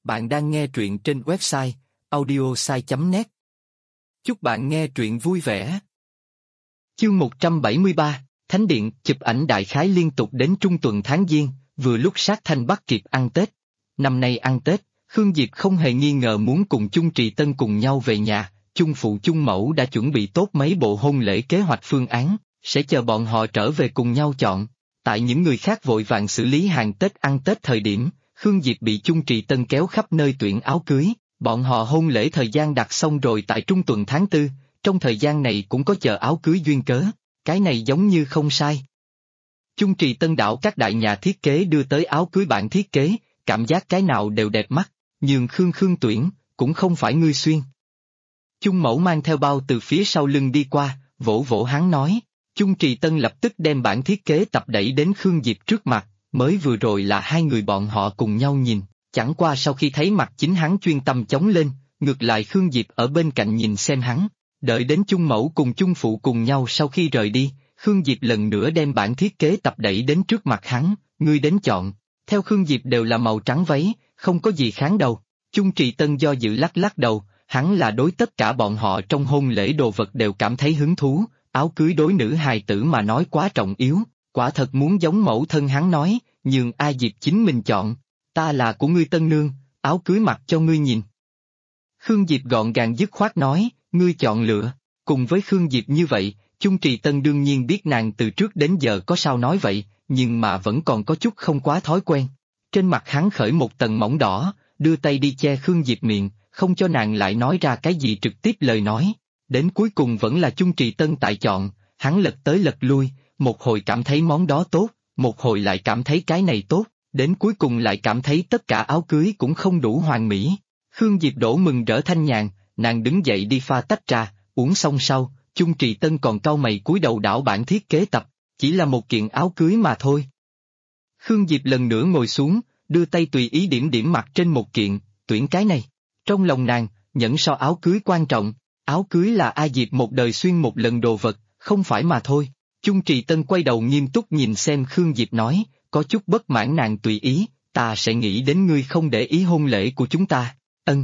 Bạn đang nghe truyện trên website audiosai.net. Chúc bạn nghe truyện vui vẻ. Chương 173, Thánh Điện. Chụp ảnh đại khái liên tục đến trung tuần tháng Giêng, vừa lúc sát Thanh bắt kịp ăn Tết. Năm nay ăn Tết, Khương Diệp không hề nghi ngờ muốn cùng Chung Trì Tân cùng nhau về nhà. Chung phụ Chung mẫu đã chuẩn bị tốt mấy bộ hôn lễ kế hoạch phương án, sẽ chờ bọn họ trở về cùng nhau chọn. Tại những người khác vội vàng xử lý hàng Tết ăn Tết thời điểm, Khương Diệp bị Chung Trì Tân kéo khắp nơi tuyển áo cưới. Bọn họ hôn lễ thời gian đặt xong rồi tại trung tuần tháng 4, trong thời gian này cũng có chờ áo cưới duyên cớ, cái này giống như không sai. Chung Trì Tân đạo các đại nhà thiết kế đưa tới áo cưới bản thiết kế, cảm giác cái nào đều đẹp mắt, nhưng Khương tuyển, cũng không phải ngươi xuyên. Chung mẫu mang theo bao từ phía sau lưng đi qua, vỗ vỗ hắn nói. Chung Trì Tân lập tức đem bản thiết kế tập đẩy đến Khương Diệp trước mặt, mới vừa rồi là hai người bọn họ cùng nhau nhìn, chẳng qua sau khi thấy mặt chính hắn chuyên tâm chống lên, ngược lại Khương Diệp ở bên cạnh nhìn xem hắn, đợi đến Chung mẫu cùng Chung phụ cùng nhau sau khi rời đi, Khương Diệp lần nữa đem bản thiết kế tập đẩy đến trước mặt hắn, ngươi đến chọn, theo Khương Diệp đều là màu trắng váy, không có gì kháng đầu. Chung Trì Tân do dự lắc lắc đầu, hắn là đối tất cả bọn họ trong hôn lễ đồ vật đều cảm thấy hứng thú. Áo cưới đối nữ hài tử mà nói quá trọng yếu, quả thật muốn giống mẫu thân hắn nói, nhường A Diệp chính mình chọn, ta là của ngươi tân nương, áo cưới mặc cho ngươi nhìn. Khương Diệp gọn gàng dứt khoát nói, ngươi chọn lựa, cùng với Khương Diệp như vậy, Chung Trì Tân đương nhiên biết nàng từ trước đến giờ có sao nói vậy, nhưng mà vẫn còn có chút không quá thói quen. Trên mặt hắn khởi một tầng mỏng đỏ, đưa tay đi che Khương Diệp miệng, không cho nàng lại nói ra cái gì trực tiếp lời nói. Đến cuối cùng vẫn là Chung Trì Tân tại chọn, hắn lật tới lật lui, một hồi cảm thấy món đó tốt, một hồi lại cảm thấy cái này tốt, đến cuối cùng lại cảm thấy tất cả áo cưới cũng không đủ hoàn mỹ. Khương Diệp đổ mừng rỡ thanh nhàn, nàng đứng dậy đi pha tách trà, uống xong sau, Chung Trì Tân còn cau mày cúi đầu đảo bản thiết kế tập, chỉ là một kiện áo cưới mà thôi. Khương Diệp lần nữa ngồi xuống, đưa tay tùy ý điểm mặt trên một kiện, tuyển cái này. Trong lòng nàng, nhẫn so áo cưới quan trọng. Áo cưới là A Diệp một đời xuyên một lần đồ vật, không phải mà thôi. Chung Trì Tân quay đầu nghiêm túc nhìn xem Khương Diệp nói, có chút bất mãn nàng tùy ý, ta sẽ nghĩ đến ngươi không để ý hôn lễ của chúng ta, ân.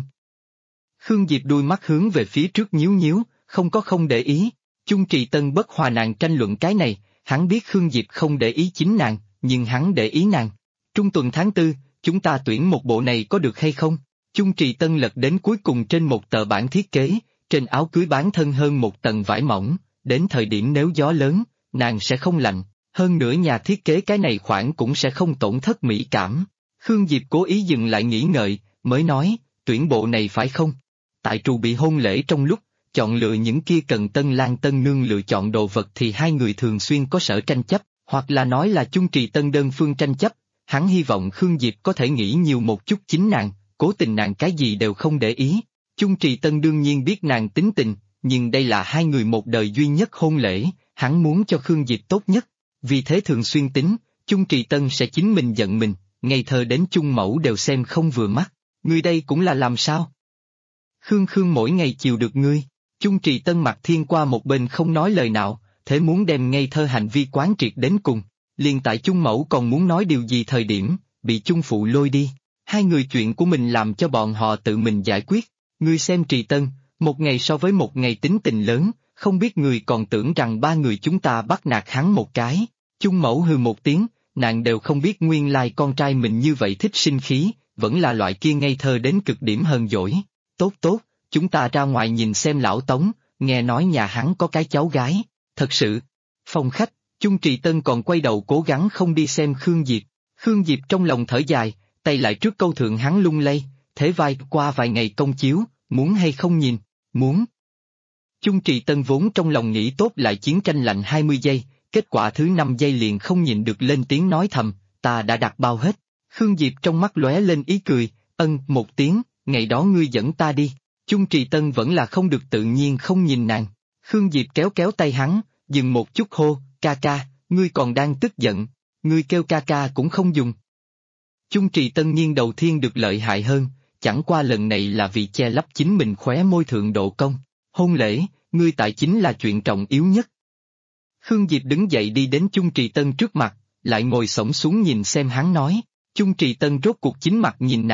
Khương Diệp đuôi mắt hướng về phía trước nhíu nhíu, không để ý. Chung Trì Tân bất hòa nàng tranh luận cái này, hắn biết Khương Diệp không để ý chính nàng, nhưng hắn để ý nàng. Trung tuần tháng 4, chúng ta tuyển một bộ này có được hay không? Chung Trì Tân lật đến cuối cùng trên một tờ bản thiết kế. Trên áo cưới bán thân hơn một tầng vải mỏng, đến thời điểm nếu gió lớn, nàng sẽ không lạnh, hơn nữa nhà thiết kế cái này khoản cũng sẽ không tổn thất mỹ cảm. Khương Diệp cố ý dừng lại nghĩ ngợi, mới nói, tuyển bộ này phải không? Tại trù bị hôn lễ trong lúc, chọn lựa những kia cần tân lang tân nương lựa chọn đồ vật thì hai người thường xuyên có sở tranh chấp, hoặc là nói là Chung Trì Tân đơn phương tranh chấp, hắn hy vọng Khương Diệp có thể nghĩ nhiều một chút chính nàng, cố tình nàng cái gì đều không để ý. Chung Trì Tân đương nhiên biết nàng tính tình, nhưng đây là hai người một đời duy nhất hôn lễ, hắn muốn cho Khương Diệp tốt nhất, vì thế thường xuyên tính, Chung Trì Tân sẽ chính mình giận mình, ngây thơ đến Chung mẫu đều xem không vừa mắt, ngươi đây cũng là làm sao? Khương mỗi ngày chiều được ngươi, Chung Trì Tân mặt thiên qua một bên không nói lời nào, thế muốn đem ngây thơ hành vi quán triệt đến cùng, liền tại Chung mẫu còn muốn nói điều gì thời điểm, bị Chung phụ lôi đi, hai người chuyện của mình làm cho bọn họ tự mình giải quyết. Ngươi xem Trì Tân, một ngày so với một ngày tính tình lớn, không biết người còn tưởng rằng ba người chúng ta bắt nạt hắn một cái. Chung mẫu hừ một tiếng, nàng đều không biết nguyên lai con trai mình như vậy thích sinh khí, vẫn là loại kia ngây thơ đến cực điểm hờn dỗi. Tốt, chúng ta ra ngoài nhìn xem lão Tống, nghe nói nhà hắn có cái cháu gái, thật sự. Phòng khách, Chung Trì Tân còn quay đầu cố gắng không đi xem Khương Diệp. Khương Diệp trong lòng thở dài, tay lại trước câu thượng hắn lung lay. Thế vai qua vài ngày công chiếu, muốn hay không nhìn, muốn. Chung Trì Tân vốn trong lòng nghĩ tốt lại chiến tranh lạnh 20 giây, kết quả thứ 5 giây liền không nhịn được lên tiếng nói thầm, ta đã đặt bao hết. Khương Diệp trong mắt lóe lên ý cười, một tiếng, ngày đó ngươi dẫn ta đi. Chung Trì Tân vẫn là không được tự nhiên không nhìn nàng. Khương Diệp kéo tay hắn, dừng một chút hô, ca, ngươi còn đang tức giận, ngươi kêu ca cũng không dùng. Chung Trì Tân nhiên đầu tiên được lợi hại hơn. Chẳng qua lần này là vì che lấp chính mình khóe môi thượng độ công. Hôn lễ, ngươi tại chính là chuyện trọng yếu nhất. Khương Diệp đứng dậy đi đến Chung Trì Tân trước mặt, lại ngồi xổm xuống nhìn xem hắn nói. Chung Trì Tân rốt cuộc chính mặt nhìn nàng,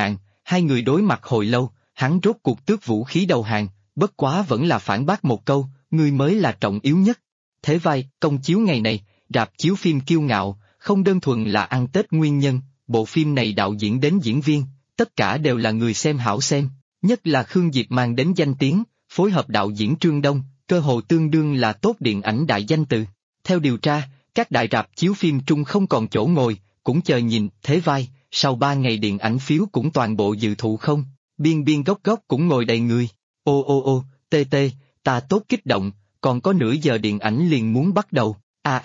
Hai người đối mặt hồi lâu, hắn rốt cuộc tước vũ khí đầu hàng, bất quá vẫn là phản bác một câu, ngươi mới là trọng yếu nhất. Thế vai, công chiếu ngày này, rạp chiếu phim kiêu ngạo, không đơn thuần là ăn Tết nguyên nhân, bộ phim này đạo diễn đến diễn viên, tất cả đều là người xem hảo xem, nhất là Khương Diệp mang đến danh tiếng, phối hợp đạo diễn Trương Đông, cơ hồ tương đương là tốt điện ảnh đại danh từ. Theo điều tra, các đại rạp chiếu phim trung không còn chỗ ngồi, cũng chờ nhìn, thế vai, sau 3 ngày điện ảnh phiếu cũng toàn bộ dự thụ không, biên biên góc góc cũng ngồi đầy người. Ô, tê, ta tốt kích động, còn có nửa giờ điện ảnh liền muốn bắt đầu,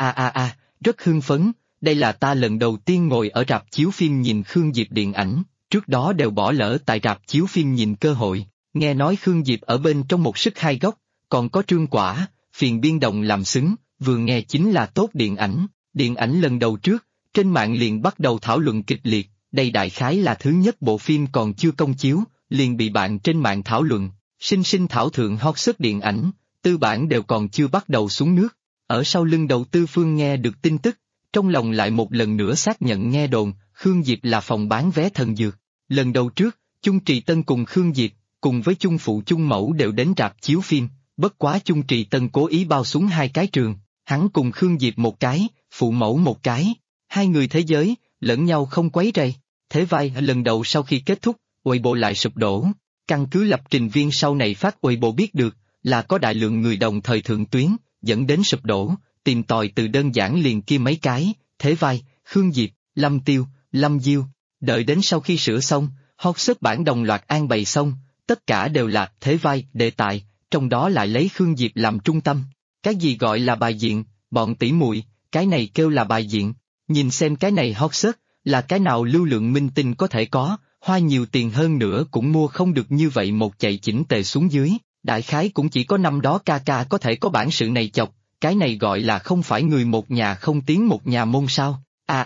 rất hưng phấn, đây là ta lần đầu tiên ngồi ở rạp chiếu phim nhìn Khương Diệp điện ảnh, trước đó đều bỏ lỡ tại rạp chiếu phim nhìn cơ hội, nghe nói Khương Diệp ở bên trong một sức hai góc, còn có Trương Quả, phiền biên đồng làm xứng, vừa nghe chính là tốt điện ảnh lần đầu trước, trên mạng liền bắt đầu thảo luận kịch liệt, đây đại khái là thứ nhất bộ phim còn chưa công chiếu, liền bị bạn trên mạng thảo luận, sinh thảo thượng hot search điện ảnh, tư bản đều còn chưa bắt đầu xuống nước, ở sau lưng đầu tư phương nghe được tin tức, trong lòng lại một lần nữa xác nhận nghe đồn, Khương Diệp là phòng bán vé thần dược, lần đầu trước, Chung Trì Tân cùng Khương Diệp, cùng với Chung Phụ Chung Mẫu đều đến rạp chiếu phim, bất quá Chung Trì Tân cố ý bao xuống 2 cái trường, hắn cùng Khương Diệp một cái, Phụ Mẫu một cái, 2 người thế giới, lẫn nhau không quấy rầy. Thế vai lần đầu sau khi kết thúc, Weibo lại sụp đổ, căn cứ lập trình viên sau này phát Weibo biết được, là có đại lượng người đồng thời thượng tuyến, dẫn đến sụp đổ, tìm tòi từ đơn giản liền kia mấy cái, thế vai, Khương Diệp, Lâm Tiêu, Lâm Diêu, đợi đến sau khi sửa xong, hot search bản đồng loạt an bày xong, tất cả đều là thế vai, đề tài, trong đó lại lấy Khương Diệp làm trung tâm. Cái gì gọi là bài diện, bọn tỷ muội, cái này kêu là bài diện, nhìn xem cái này hot search, là cái nào lưu lượng minh tinh có thể có, hoa nhiều tiền hơn nữa cũng mua không được như vậy một chạy chỉnh tề xuống dưới, đại khái cũng chỉ có năm đó ca ca có thể có bản sự này chọc, cái này gọi là không phải người một nhà không tiến một nhà môn sao,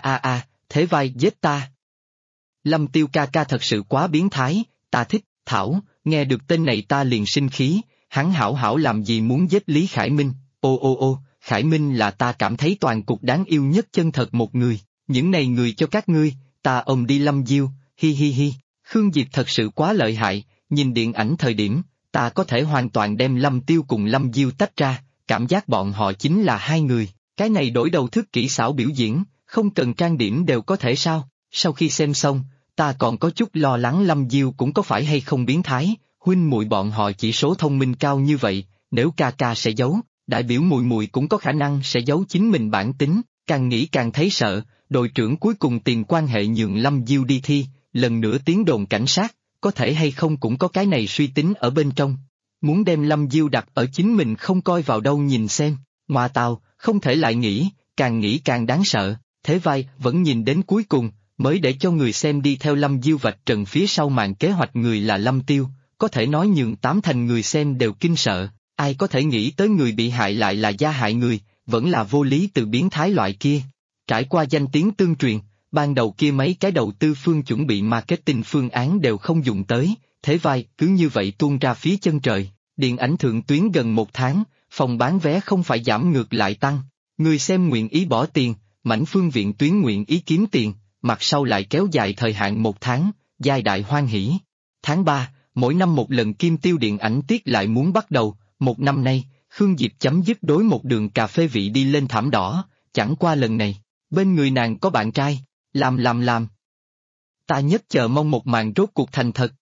thế vai giết ta. Lâm Tiêu ca ca thật sự quá biến thái, ta thích, Thảo, nghe được tên này ta liền sinh khí, hắn hảo hảo làm gì muốn giết Lý Khải Minh, Khải Minh là ta cảm thấy toàn cục đáng yêu nhất chân thật một người, những này người cho các ngươi, ta ôm đi Lâm Diêu, hi, Khương Diệp thật sự quá lợi hại, nhìn điện ảnh thời điểm, ta có thể hoàn toàn đem Lâm Tiêu cùng Lâm Diêu tách ra, cảm giác bọn họ chính là 2 người, cái này đổi đầu thức kỹ xảo biểu diễn, không cần trang điểm đều có thể sao, sau khi xem xong, ta còn có chút lo lắng Lâm Diêu cũng có phải hay không biến thái, huynh muội bọn họ chỉ số thông minh cao như vậy, nếu ca ca sẽ giấu, đại biểu muội muội cũng có khả năng sẽ giấu chính mình bản tính, càng nghĩ càng thấy sợ, đội trưởng cuối cùng tìm quan hệ nhượng Lâm Diêu đi thi, lần nữa tiến đồn cảnh sát, có thể hay không cũng có cái này suy tính ở bên trong. Muốn đem Lâm Diêu đặt ở chính mình không coi vào đâu nhìn xem, ngoa tào, không thể lại nghĩ càng đáng sợ, thế vai vẫn nhìn đến cuối cùng, mới để cho người xem đi theo Lâm Diêu vạch trần phía sau màn kế hoạch người là Lâm Tiêu, có thể nói nhường 8 thành người xem đều kinh sợ, ai có thể nghĩ tới người bị hại lại là gia hại người, vẫn là vô lý từ biến thái loại kia. Trải qua danh tiếng tương truyền, ban đầu kia mấy cái đầu tư phương chuẩn bị marketing phương án đều không dùng tới, thế vai cứ như vậy tuôn ra phía chân trời, điện ảnh thượng tuyến gần 1 tháng, phòng bán vé không phải giảm ngược lại tăng, người xem nguyện ý bỏ tiền, mảnh phương viện tuyến nguyện ý kiếm tiền, mặt sau lại kéo dài thời hạn 1 tháng, giai đại hoan hỷ. Tháng 3, mỗi năm một lần Kim Tiêu điện ảnh tiết lại muốn bắt đầu, 1 năm nay, Khương Diệp chấm dứt đối một đường cà phê vị đi lên thảm đỏ, chẳng qua lần này, bên người nàng có bạn trai, làm. Ta nhất chờ mong một màn rốt cuộc thành thật.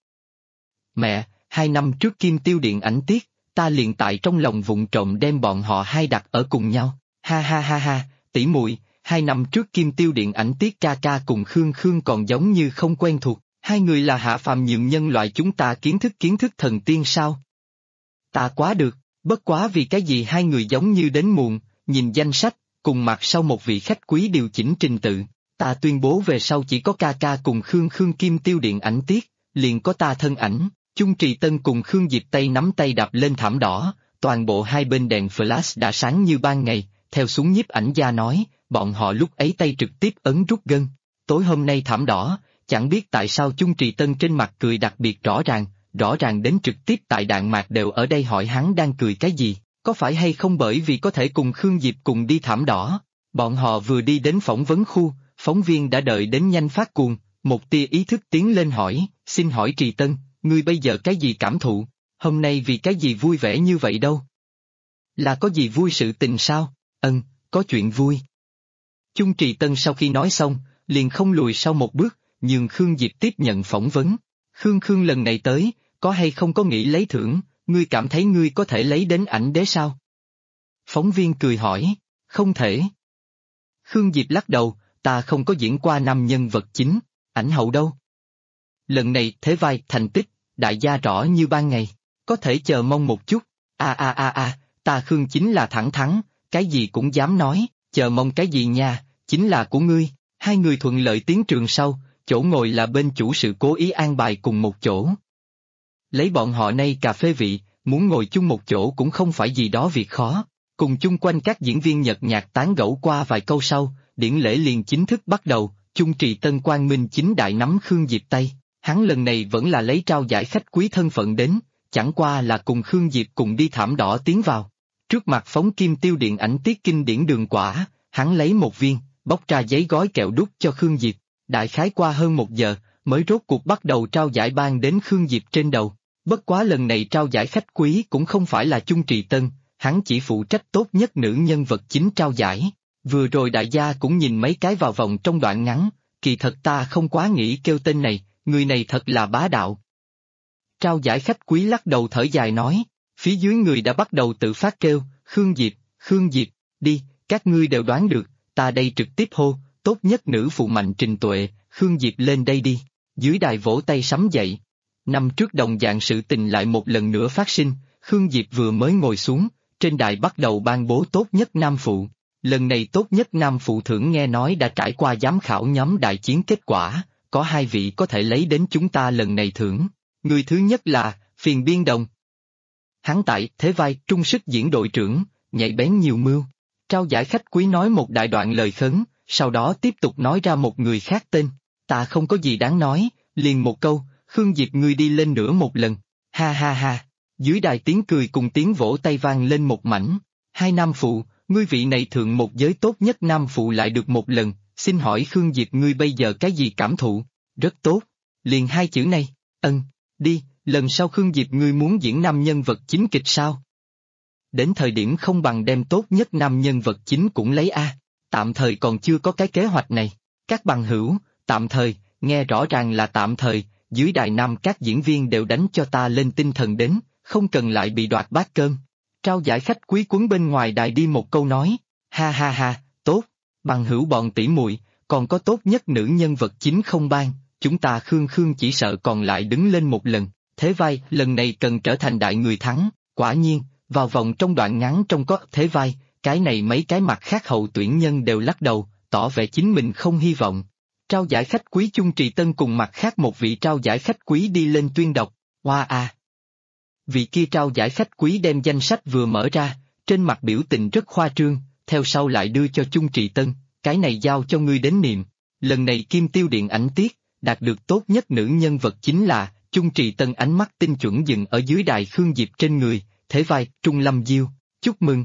Mẹ, 2 năm trước Kim Tiêu điện ảnh tiết, ta liền tại trong lòng vụng trộm đem bọn họ hai đặt ở cùng nhau, ha, tỷ muội, 2 năm trước Kim Tiêu điện ảnh tiết ca ca cùng Khương còn giống như không quen thuộc, 2 người là hạ phàm nhượng nhân loại chúng ta kiến thức thần tiên sao? Ta quá được, bất quá vì cái gì 2 người giống như đến muộn, nhìn danh sách, cùng mặt sau một vị khách quý điều chỉnh trình tự, ta tuyên bố về sau chỉ có ca ca cùng Khương Kim Tiêu điện ảnh tiết, liền có ta thân ảnh, Chung Trì Tân cùng Khương Diệp tay nắm tay đạp lên thảm đỏ, toàn bộ hai bên đèn flash đã sáng như ban ngày, theo xuống nhiếp ảnh gia nói, bọn họ lúc ấy tay trực tiếp ấn rút gân, tối hôm nay thảm đỏ, chẳng biết tại sao Chung Trì Tân trên mặt cười đặc biệt rõ ràng đến trực tiếp tại đạn mạc đều ở đây hỏi hắn đang cười cái gì, có phải hay không bởi vì có thể cùng Khương Diệp cùng đi thảm đỏ, bọn họ vừa đi đến phỏng vấn khu, phóng viên đã đợi đến nhanh phát cuồng, Một tia ý thức tiến lên hỏi, xin hỏi Trì Tân, ngươi bây giờ cái gì cảm thụ, hôm nay vì cái gì vui vẻ như vậy đâu? Là có gì vui sự tình sao? Có chuyện vui. Chung Trì Tân sau khi nói xong, liền không lùi sau một bước, nhường Khương Diệp tiếp nhận phỏng vấn. Khương lần này tới, có hay không có nghĩ lấy thưởng, ngươi cảm thấy ngươi có thể lấy đến ảnh đế sao? Phóng viên cười hỏi, không thể. Khương Diệp lắc đầu, ta không có diễn qua năm nhân vật chính, ảnh hậu đâu. Lần này thế vai thành tích, đại gia rõ như ban ngày, có thể chờ mong một chút. Ta Khương chính là thẳng thắn, cái gì cũng dám nói, chờ mong cái gì nha, chính là của ngươi. Hai người thuận lợi tiến trường sau, chỗ ngồi là bên chủ sự cố ý an bài cùng một chỗ. Lấy bọn họ nay cà phê vị, muốn ngồi chung một chỗ cũng không phải gì đó việc khó. Cùng chung quanh các diễn viên nhợt nhạt tán gẫu qua vài câu sau, điển lễ liền chính thức bắt đầu. Chung Trì Tân quang minh chính đại nắm Khương Diệp tay, hắn lần này vẫn là lấy trao giải khách quý thân phận đến, chẳng qua là cùng Khương Diệp cùng đi thảm đỏ tiến vào. Trước mặt phóng kim tiêu điện ảnh tiết kinh điển đường quả, hắn lấy một viên, bóc ra giấy gói kẹo đút cho Khương Diệp. Đại khái qua hơn 1 giờ, mới rốt cuộc bắt đầu trao giải ban đến Khương Diệp trên đầu. Bất quá lần này trao giải khách quý cũng không phải là Chung Trì Tân, hắn chỉ phụ trách tốt nhất nữ nhân vật chính trao giải. Vừa rồi đại gia cũng nhìn mấy cái vào vòng trong đoạn ngắn, kỳ thật ta không quá nghĩ kêu tên này, người này thật là bá đạo. Trao giải khách quý lắc đầu thở dài nói, phía dưới người đã bắt đầu tự phát kêu, Khương Diệp, đi, các ngươi đều đoán được, ta đây trực tiếp hô, tốt nhất nữ phụ Mạnh Trình Tuệ, Khương Diệp lên đây đi, dưới đài vỗ tay sấm dậy. Năm trước đồng dạng sự tình lại một lần nữa phát sinh, Khương Diệp vừa mới ngồi xuống, trên đài bắt đầu ban bố tốt nhất nam phụ. Lần này tốt nhất nam phụ thưởng nghe nói đã trải qua giám khảo nhóm đại chiến kết quả, có 2 vị có thể lấy đến chúng ta lần này thưởng. Người thứ nhất là, Phiền Biên Đồng. Hắn tại thế vai trung sức diễn đội trưởng, nhạy bén nhiều mưu. Trao giải khách quý nói một đại đoạn lời khấn, sau đó tiếp tục nói ra một người khác tên. Ta không có gì đáng nói, liền một câu, Khương Diệp ngươi đi lên nữa một lần. Ha ha ha. Dưới đài tiếng cười cùng tiếng vỗ tay vang lên một mảnh. 2 nam phụ, ngươi vị này thượng một giới tốt nhất nam phụ lại được một lần, xin hỏi Khương Diệp ngươi bây giờ cái gì cảm thụ? Rất tốt. Liền 2 chữ này, đi, lần sau Khương Diệp ngươi muốn diễn nam nhân vật chính kịch sao? Đến thời điểm không bằng đem tốt nhất nam nhân vật chính cũng lấy a. Tạm thời còn chưa có cái kế hoạch này. Các bằng hữu, tạm thời, nghe rõ ràng là tạm thời, dưới đài nam các diễn viên đều đánh cho ta lên tinh thần đến, không cần lại bị đoạt bát cơm. Trao giải khách quý quấn bên ngoài đài đi một câu nói, ha ha ha, tốt, bằng hữu bọn tỷ muội, còn có tốt nhất nữ nhân vật chính không ban, chúng ta Khương chỉ sợ còn lại đứng lên một lần, thế vai lần này cần trở thành đại người thắng, quả nhiên, vào vòng trong đoạn ngắn trong có thế vai, cái này mấy cái mặt khác hậu tuyển nhân đều lắc đầu, tỏ vẻ chính mình không hy vọng. Trao giải khách quý Chung Trì Tân cùng mặt khác một vị trao giải khách quý đi lên tuyên đọc, hoa a. Vị kia trao giải khách quý đem danh sách vừa mở ra, trên mặt biểu tình rất khoa trương, theo sau lại đưa cho Chung Trì Tân, cái này giao cho ngươi đến niệm. Lần này Kim Tiêu điện ảnh tiết, đạt được tốt nhất nữ nhân vật chính là, Chung Trì Tân ánh mắt tinh chuẩn dừng ở dưới đài Khương Diệp trên người, thế vai, Trung Lâm Diêu, chúc mừng,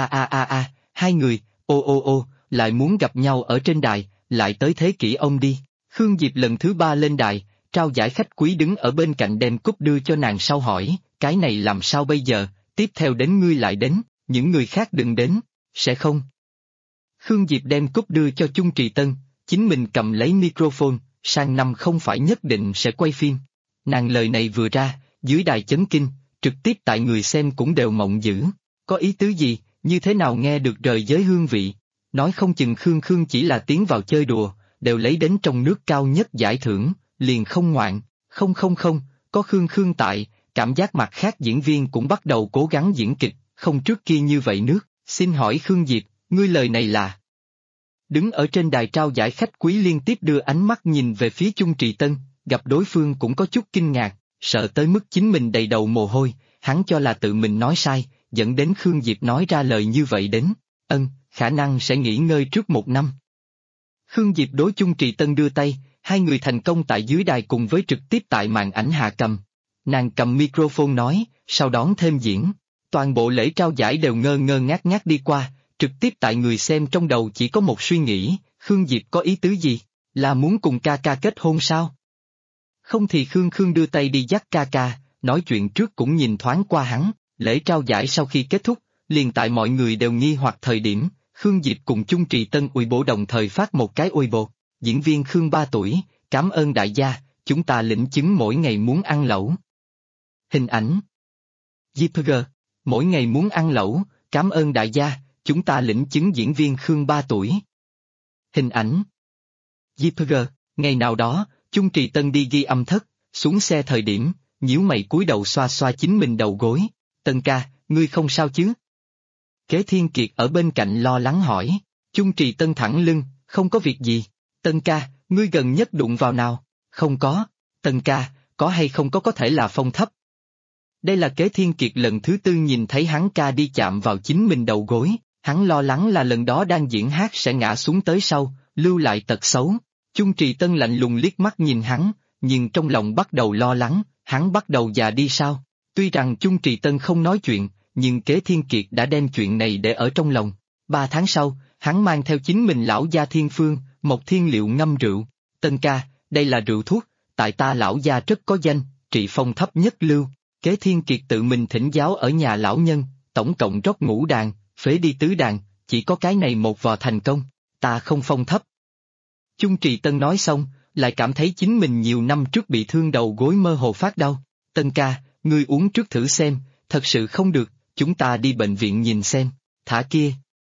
hai người, lại muốn gặp nhau ở trên đài, lại tới thế kỷ ông đi. Khương Diệp lần thứ 3 lên đài, trao giải khách quý đứng ở bên cạnh đem cúp đưa cho nàng sau hỏi, cái này làm sao bây giờ, tiếp theo đến ngươi lại đến, những người khác đừng đến, sẽ không. Khương Diệp đem cúp đưa cho Chung Trì Tân, chính mình cầm lấy microphone, sang năm không phải nhất định sẽ quay phim. Nàng lời này vừa ra, dưới đài chấn kinh, trực tiếp tại người xem cũng đều mộng dữ, có ý tứ gì, như thế nào nghe được rời giới hương vị, nói không chừng Khương chỉ là tiến vào chơi đùa, đều lấy đến trong nước cao nhất giải thưởng, liền không ngoạn, không, có Khương tại, cảm giác mặt khác diễn viên cũng bắt đầu cố gắng diễn kịch, không trước kia như vậy nước, xin hỏi Khương Diệp, ngươi lời này là... Đứng ở trên đài trao giải khách quý liên tiếp đưa ánh mắt nhìn về phía Chung Trì Tân, gặp đối phương cũng có chút kinh ngạc, sợ tới mức chính mình đầy đầu mồ hôi, hắn cho là tự mình nói sai, dẫn đến Khương Diệp nói ra lời như vậy đến, khả năng sẽ nghỉ ngơi trước 1 năm. Khương Diệp đối Chung Trì Tân đưa tay, hai người thành công tại dưới đài cùng với trực tiếp tại màn ảnh hạ cầm. Nàng cầm microphone nói, sau đón thêm diễn, toàn bộ lễ trao giải đều ngơ ngác đi qua, trực tiếp tại người xem trong đầu chỉ có một suy nghĩ, Khương Diệp có ý tứ gì, Là muốn cùng ca ca kết hôn sao? Không thì Khương Khương đưa tay đi dắt ca ca, nói chuyện trước cũng nhìn thoáng qua hắn, lễ trao giải sau khi kết thúc, liền tại mọi người đều nghi hoặc thời điểm, Khương Diệp cùng Chung Trì Tân Uy-Bổ đồng thời phát một cái Uy-Bổ. Diễn viên Khương 3 tuổi, cảm ơn đại gia, chúng ta lĩnh chứng mỗi ngày muốn ăn lẩu. Hình ảnh JPG, mỗi ngày muốn ăn lẩu, cảm ơn đại gia, chúng ta lĩnh chứng diễn viên Khương 3 tuổi. Hình ảnh JPG, ngày nào đó, Chung Trì Tân đi ghi âm thất, xuống xe thời điểm, nhíu mày cúi đầu xoa xoa chính mình đầu gối. Tân ca, ngươi không sao chứ? Kế Thiên Kiệt ở bên cạnh lo lắng hỏi. Chung Trì Tân thẳng lưng, không có việc gì. Tân ca, ngươi gần nhất đụng vào nào? Không có. Tân ca, có hay không có thể là phong thấp. Đây là Kế Thiên Kiệt lần thứ tư nhìn thấy hắn ca đi chạm vào chính mình đầu gối, hắn lo lắng là lần đó đang diễn hát sẽ ngã xuống tới sau, lưu lại tật xấu. Chung Trì Tân lạnh lùng liếc mắt nhìn hắn, nhưng trong lòng bắt đầu lo lắng, hắn bắt đầu già đi sao? Tuy rằng Chung Trì Tân không nói chuyện, nhưng Kế Thiên Kiệt đã đem chuyện này để ở trong lòng. 3 tháng sau, hắn mang theo chính mình lão gia Thiên Phương, một thiên liệu ngâm rượu. Tân ca, đây là rượu thuốc, tại ta lão gia rất có danh, trị phong thấp nhất lưu. Kế Thiên Kiệt tự mình thỉnh giáo ở nhà lão nhân, tổng cộng rót ngũ đàn, phế đi tứ đàn, chỉ có cái này một vò thành công, ta không phong thấp. Chung Trì Tân nói xong, lại cảm thấy chính mình nhiều năm trước bị thương đầu gối mơ hồ phát đau. Tân ca, ngươi uống trước thử xem, thật sự không được, chúng ta đi bệnh viện nhìn xem, thả kia.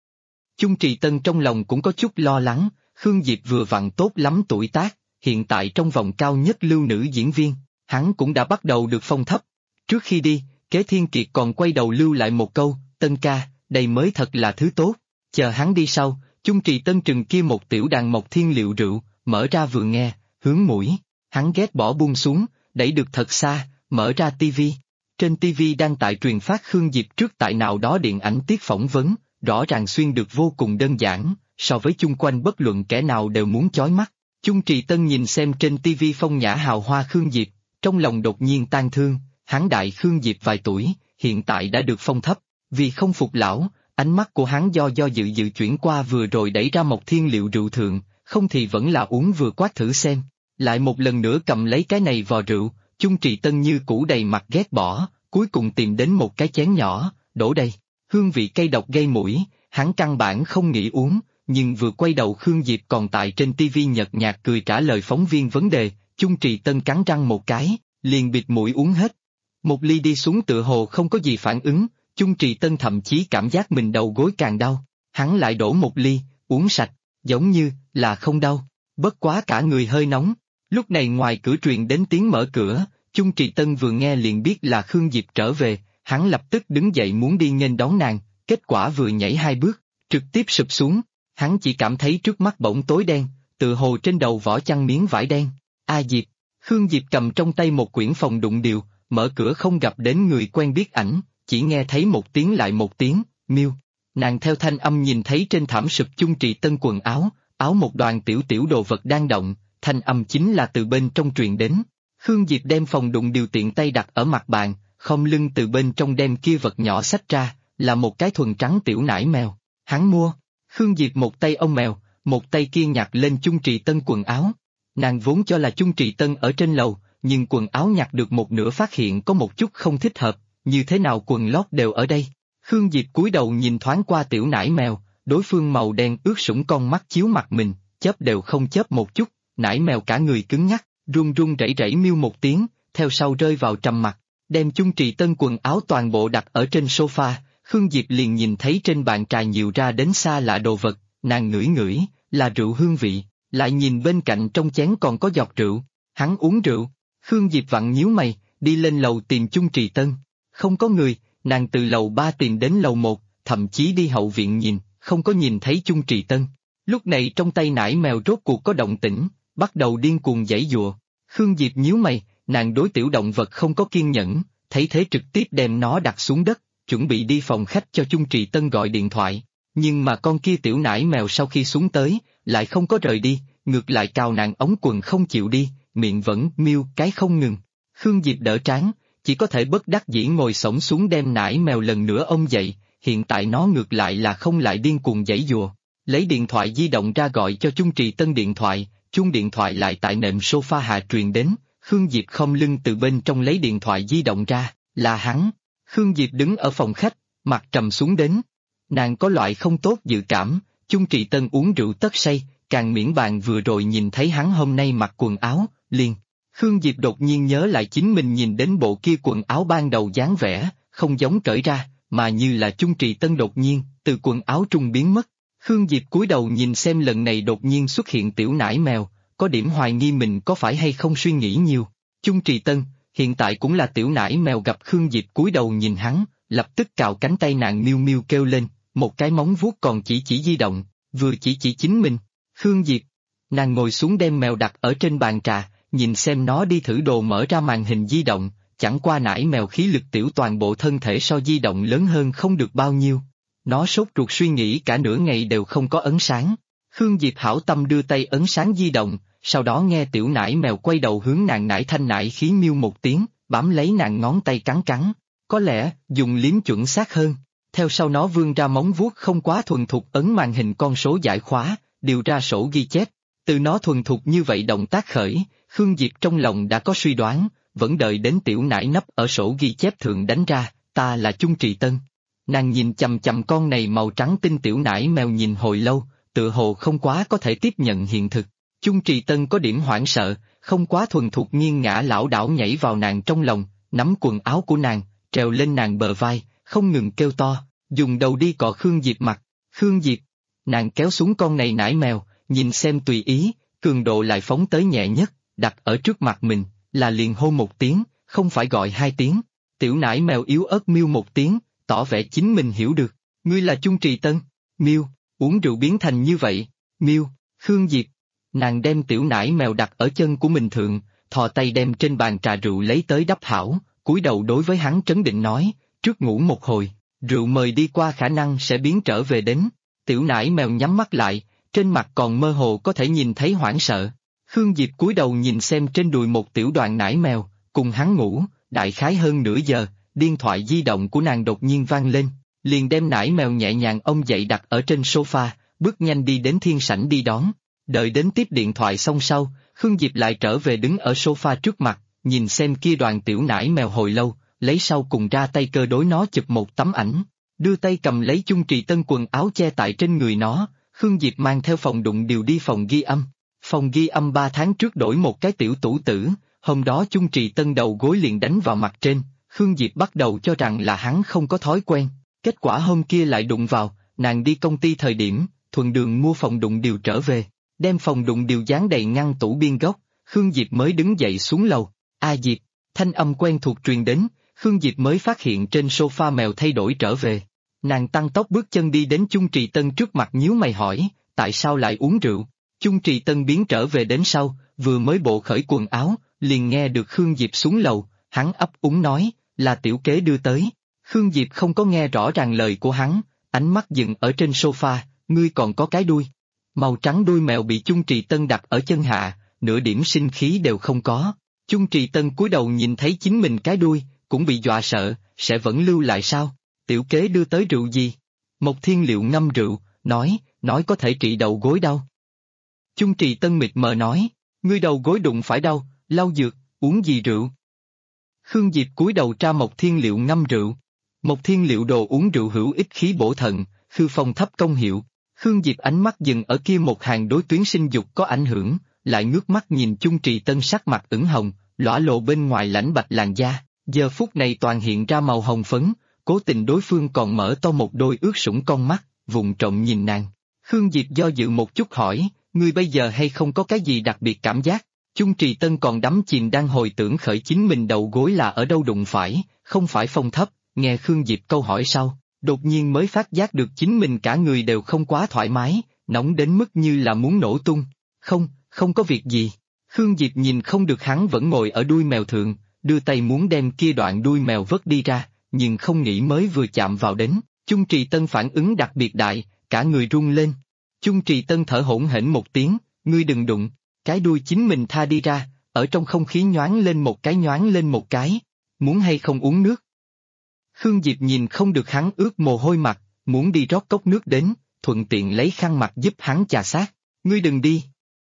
Chung Trì Tân trong lòng cũng có chút lo lắng, Khương Diệp vừa vặn tốt lắm tuổi tác, hiện tại trong vòng cao nhất lưu nữ diễn viên, hắn cũng đã bắt đầu được phong thấp. Trước khi đi, Kế Thiên Kiệt còn quay đầu lưu lại một câu, Tân ca, đây mới thật là thứ tốt. Chờ hắn đi sau, Chung Trì Tân trừng kia một tiểu đàn mộc thiên liệu rượu, mở ra vừa nghe, hướng mũi, hắn ghét bỏ buông xuống, đẩy được thật xa, mở ra tivi. Trên tivi đang tại truyền phát Khương Diệp trước tại nào đó điện ảnh tiết phỏng vấn, rõ ràng xuyên được vô cùng đơn giản, so với chung quanh bất luận kẻ nào đều muốn chói mắt. Chung Trì Tân nhìn xem trên tivi phong nhã hào hoa Khương Diệp, trong lòng đột nhiên tan thương, hắn đại Khương Diệp vài tuổi, hiện tại đã được phong thấp, vì không phục lão, ánh mắt của hắn do dự chuyển qua vừa rồi đẩy ra một thiên liệu rượu thượng, không thì vẫn là uống vừa quát thử xem, lại một lần nữa cầm lấy cái này vò rượu, Chung Trì Tân như cũ đầy mặt ghét bỏ, cuối cùng tìm đến một cái chén nhỏ, đổ đầy, hương vị cay độc gây mũi, hắn căn bản không nghĩ uống, nhưng vừa quay đầu Khương Diệp còn tại trên tivi nhợt nhạt cười trả lời phóng viên vấn đề, Chung Trì Tân cắn răng một cái, liền bịt mũi uống hết. Một ly đi xuống tựa hồ không có gì phản ứng, Chung Trì Tân thậm chí cảm giác mình đầu gối càng đau, hắn lại đổ một ly, uống sạch, giống như là không đau, bất quá cả người hơi nóng. Lúc này ngoài cửa truyền đến tiếng mở cửa, Chung Trì Tân vừa nghe liền biết là Khương Diệp trở về, hắn lập tức đứng dậy muốn đi nghênh đón nàng, kết quả vừa nhảy 2 bước, trực tiếp sụp xuống, hắn chỉ cảm thấy trước mắt bỗng tối đen, tựa hồ trên đầu vỏ chăn miếng vải đen. A Diệp, Khương Diệp cầm trong tay một quyển phòng đụng điều, mở cửa không gặp đến người quen biết ảnh, chỉ nghe thấy một tiếng lại một tiếng, miêu. Nàng theo thanh âm nhìn thấy trên thảm sụp Chung Trì Tân quần áo, áo một đoàn tiểu tiểu đồ vật đang động, thanh âm chính là từ bên trong truyền đến. Khương Diệp đem phòng đụng điều tiện tay đặt ở mặt bàn, không lưng từ bên trong đem kia vật nhỏ xách ra, là một cái thuần trắng tiểu nải mèo. Hắn mua. Khương Diệp một tay ôm mèo, một tay kia nhặt lên Chung Trì Tân quần áo. Nàng vốn cho là Chung Trì Tân ở trên lầu, nhưng quần áo nhặt được một nửa phát hiện có một chút không thích hợp, như thế nào quần lót đều ở đây. Khương Diệp cúi đầu nhìn thoáng qua tiểu nải mèo, đối phương màu đen ướt sũng con mắt chiếu mặt mình, chớp đều không chớp một chút, nải mèo cả người cứng nhắc, run run rẩy rẩy miêu một tiếng, theo sau rơi vào trầm mặc, đem Chung Trì Tân quần áo toàn bộ đặt ở trên sofa, Khương Diệp liền nhìn thấy trên bàn trà nhiều ra đến xa lạ đồ vật, nàng ngửi ngửi, là rượu hương vị, lại nhìn bên cạnh trong chén còn có giọt rượu, hắn uống rượu, Khương Diệp vặn nhíu mày, đi lên lầu tìm Chung Trì Tân, không có người, nàng từ lầu 3 tìm đến lầu 1, thậm chí đi hậu viện nhìn, không có nhìn thấy Chung Trì Tân. Lúc này trong tay nải mèo rốt cuộc có động tĩnh, bắt đầu điên cuồng giãy giụa. Khương Diệp nhíu mày, nàng đối tiểu động vật không có kiên nhẫn, thấy thế trực tiếp đem nó đặt xuống đất, chuẩn bị đi phòng khách cho Chung Trì Tân gọi điện thoại. Nhưng mà con kia tiểu nải mèo sau khi xuống tới, lại không có rời đi, ngược lại cào nàng ống quần không chịu đi, miệng vẫn miêu cái không ngừng. Khương Diệp đỡ trán, chỉ có thể bất đắc dĩ ngồi xổm xuống đem nải mèo lần nữa ôm dậy, hiện tại nó ngược lại là không lại điên cuồng giãy giụa. Lấy điện thoại di động ra gọi cho Chung Trì Tân điện thoại, chuông điện thoại lại tại nệm sofa hạ truyền đến, Khương Diệp khom lưng từ bên trong lấy điện thoại di động ra, là hắn. Khương Diệp đứng ở phòng khách, mặt trầm xuống đến. Nàng có loại không tốt dự cảm, Chung Trì Tân uống rượu tất say, càng miễn bàn vừa rồi nhìn thấy hắn hôm nay mặc quần áo, liền. Khương Diệp đột nhiên nhớ lại chính mình nhìn đến bộ kia quần áo ban đầu dáng vẻ, không giống cởi ra, mà như là Chung Trì Tân đột nhiên, từ quần áo trung biến mất. Khương Diệp cúi đầu nhìn xem lần này đột nhiên xuất hiện tiểu nải mèo, có điểm hoài nghi mình có phải hay không suy nghĩ nhiều. Chung Trì Tân, hiện tại cũng là tiểu nải mèo gặp Khương Diệp cúi đầu nhìn hắn, lập tức cào cánh tay nàng miêu miêu kêu lên, một cái móng vuốt còn chỉ di động, vừa chỉ chính mình. Khương Diệp, nàng ngồi xuống đem mèo đặt ở trên bàn trà, nhìn xem nó đi thử đồ mở ra màn hình di động, chẳng qua nải mèo khí lực tiểu toàn bộ thân thể so di động lớn hơn không được bao nhiêu. Nó sốt ruột suy nghĩ cả nửa ngày đều không có ấn sáng. Khương Diệp hảo tâm đưa tay ấn sáng di động, sau đó nghe tiểu nải mèo quay đầu hướng nàng nải thanh nải khí miêu một tiếng, bám lấy nàng ngón tay cắn cắn. Có lẽ, dùng liếm chuẩn xác hơn. Theo sau nó vươn ra móng vuốt không quá thuần thục ấn màn hình con số giải khóa, điều ra sổ ghi chép. Từ nó thuần thục như vậy động tác khởi, Khương Diệp trong lòng đã có suy đoán, vẫn đợi đến tiểu nải nắp ở sổ ghi chép thượng đánh ra, ta là Chung Trì Tân. Nàng nhìn chằm chằm con này màu trắng tinh tiểu nải mèo nhìn hồi lâu, tựa hồ không quá có thể tiếp nhận hiện thực. Chung Trì Tân có điểm hoảng sợ, không quá thuần thục nghiêng ngã lảo đảo nhảy vào nàng trong lòng, nắm quần áo của nàng, trèo lên nàng bờ vai, không ngừng kêu to, dùng đầu đi cọ Khương Diệp mặt. Khương Diệp, nàng kéo xuống con này nải mèo, nhìn xem tùy ý, cường độ lại phóng tới nhẹ nhất, đặt ở trước mặt mình, là liền hô một tiếng, không phải gọi hai tiếng. Tiểu nải mèo yếu ớt miêu một tiếng, tỏ vẻ chính mình hiểu được, ngươi là Chung Trì Tân, miêu, uống rượu biến thành như vậy, miêu. Khương Diệp, nàng đem tiểu nải mèo đặt ở chân của mình thượng, thò tay đem trên bàn trà rượu lấy tới đắp hảo, cúi đầu đối với hắn trấn định nói, trước ngủ một hồi, rượu mời đi qua khả năng sẽ biến trở về đến. Tiểu nải mèo nhắm mắt lại, trên mặt còn mơ hồ có thể nhìn thấy hoảng sợ. Khương Diệp cúi đầu nhìn xem trên đùi một tiểu đoàn nải mèo, cùng hắn ngủ, đại khái hơn nửa giờ, điện thoại di động của nàng đột nhiên vang lên, liền đem nải mèo nhẹ nhàng ôm dậy đặt ở trên sofa, bước nhanh đi đến thiên sảnh đi đón. Đợi đến tiếp điện thoại xong sau, Khương Diệp lại trở về đứng ở sofa trước mặt, nhìn xem kia đoàn tiểu nải mèo hồi lâu, lấy sau cùng ra tay cơ đối nó chụp một tấm ảnh, đưa tay cầm lấy Chung Trì Tân quần áo che tại trên người nó. Khương Diệp mang theo phòng đụng điều đi phòng ghi âm. Phòng ghi âm 3 tháng trước đổi một cái tiểu tủ tử, hôm đó Chung Trì Tân đầu gối liền đánh vào mặt trên, Khương Diệp bắt đầu cho rằng là hắn không có thói quen, kết quả hôm kia lại đụng vào, nàng đi công ty thời điểm, thuận đường mua phòng đụng điều trở về, đem phòng đụng điều dán đầy ngăn tủ biên góc, Khương Diệp mới đứng dậy xuống lầu. A Diệp, thanh âm quen thuộc truyền đến, Khương Diệp mới phát hiện trên sofa mèo thay đổi trở về. Nàng tăng tốc bước chân đi đến Chung Trì Tân trước mặt nhíu mày hỏi, tại sao lại uống rượu? Chung Trì Tân biến trở về đến sau, vừa mới bộ khởi quần áo, liền nghe được Khương Diệp xuống lầu, hắn ấp úng nói, là tiểu kế đưa tới. Khương Diệp không có nghe rõ ràng lời của hắn, ánh mắt dừng ở trên sofa, ngươi còn có cái đuôi. Màu trắng đuôi mèo bị Chung Trì Tân đặt ở chân hạ, nửa điểm sinh khí đều không có. Chung Trì Tân cúi đầu nhìn thấy chính mình cái đuôi, cũng bị dọa sợ, sẽ vẫn lưu lại sao? Tiểu kế đưa tới rượu gì? Một thiên liệu ngâm rượu, nói có thể trị đầu gối đau. Chung Trì Tân mịt mờ nói, ngươi đầu gối đụng phải đau, lau dược, uống gì rượu? Khương Diệp cúi đầu tra một thiên liệu ngâm rượu. Một thiên liệu đồ uống rượu hữu ích khí bổ thận, khư phong thấp công hiệu. Khương Diệp ánh mắt dừng ở kia một hàng đối tuyến sinh dục có ảnh hưởng, lại ngước mắt nhìn Chung Trì Tân sắc mặt ửng hồng, lõa lộ bên ngoài lãnh bạch làn da, giờ phút này toàn hiện ra màu hồng phấn, cố tình đối phương còn mở to một đôi ướt sũng con mắt, vùng trộm nhìn nàng. Khương Diệp do dự một chút hỏi, ngươi bây giờ hay không có cái gì đặc biệt cảm giác? Chung Trì Tân còn đắm chìm đang hồi tưởng khởi chính mình đầu gối là ở đâu đụng phải, không phải phong thấp, nghe Khương Diệp câu hỏi sau, đột nhiên mới phát giác được chính mình cả người đều không quá thoải mái, nóng đến mức như là muốn nổ tung. Không có việc gì. Khương Diệp nhìn không được hắn vẫn ngồi ở đuôi mèo thượng, đưa tay muốn đem kia đoạn đuôi mèo vớt đi ra, nhưng không nghĩ mới vừa chạm vào đến, Chung Trì Tân phản ứng đặc biệt đại, cả người run lên. Chung Trì Tân thở hổn hển một tiếng, ngươi đừng đụng, cái đuôi chính mình tha đi ra, ở trong không khí nhoáng lên một cái, muốn hay không uống nước? Khương Diệp nhìn không được hắn ướt mồ hôi mặt, muốn đi rót cốc nước đến, thuận tiện lấy khăn mặt giúp hắn chà sát, ngươi đừng đi.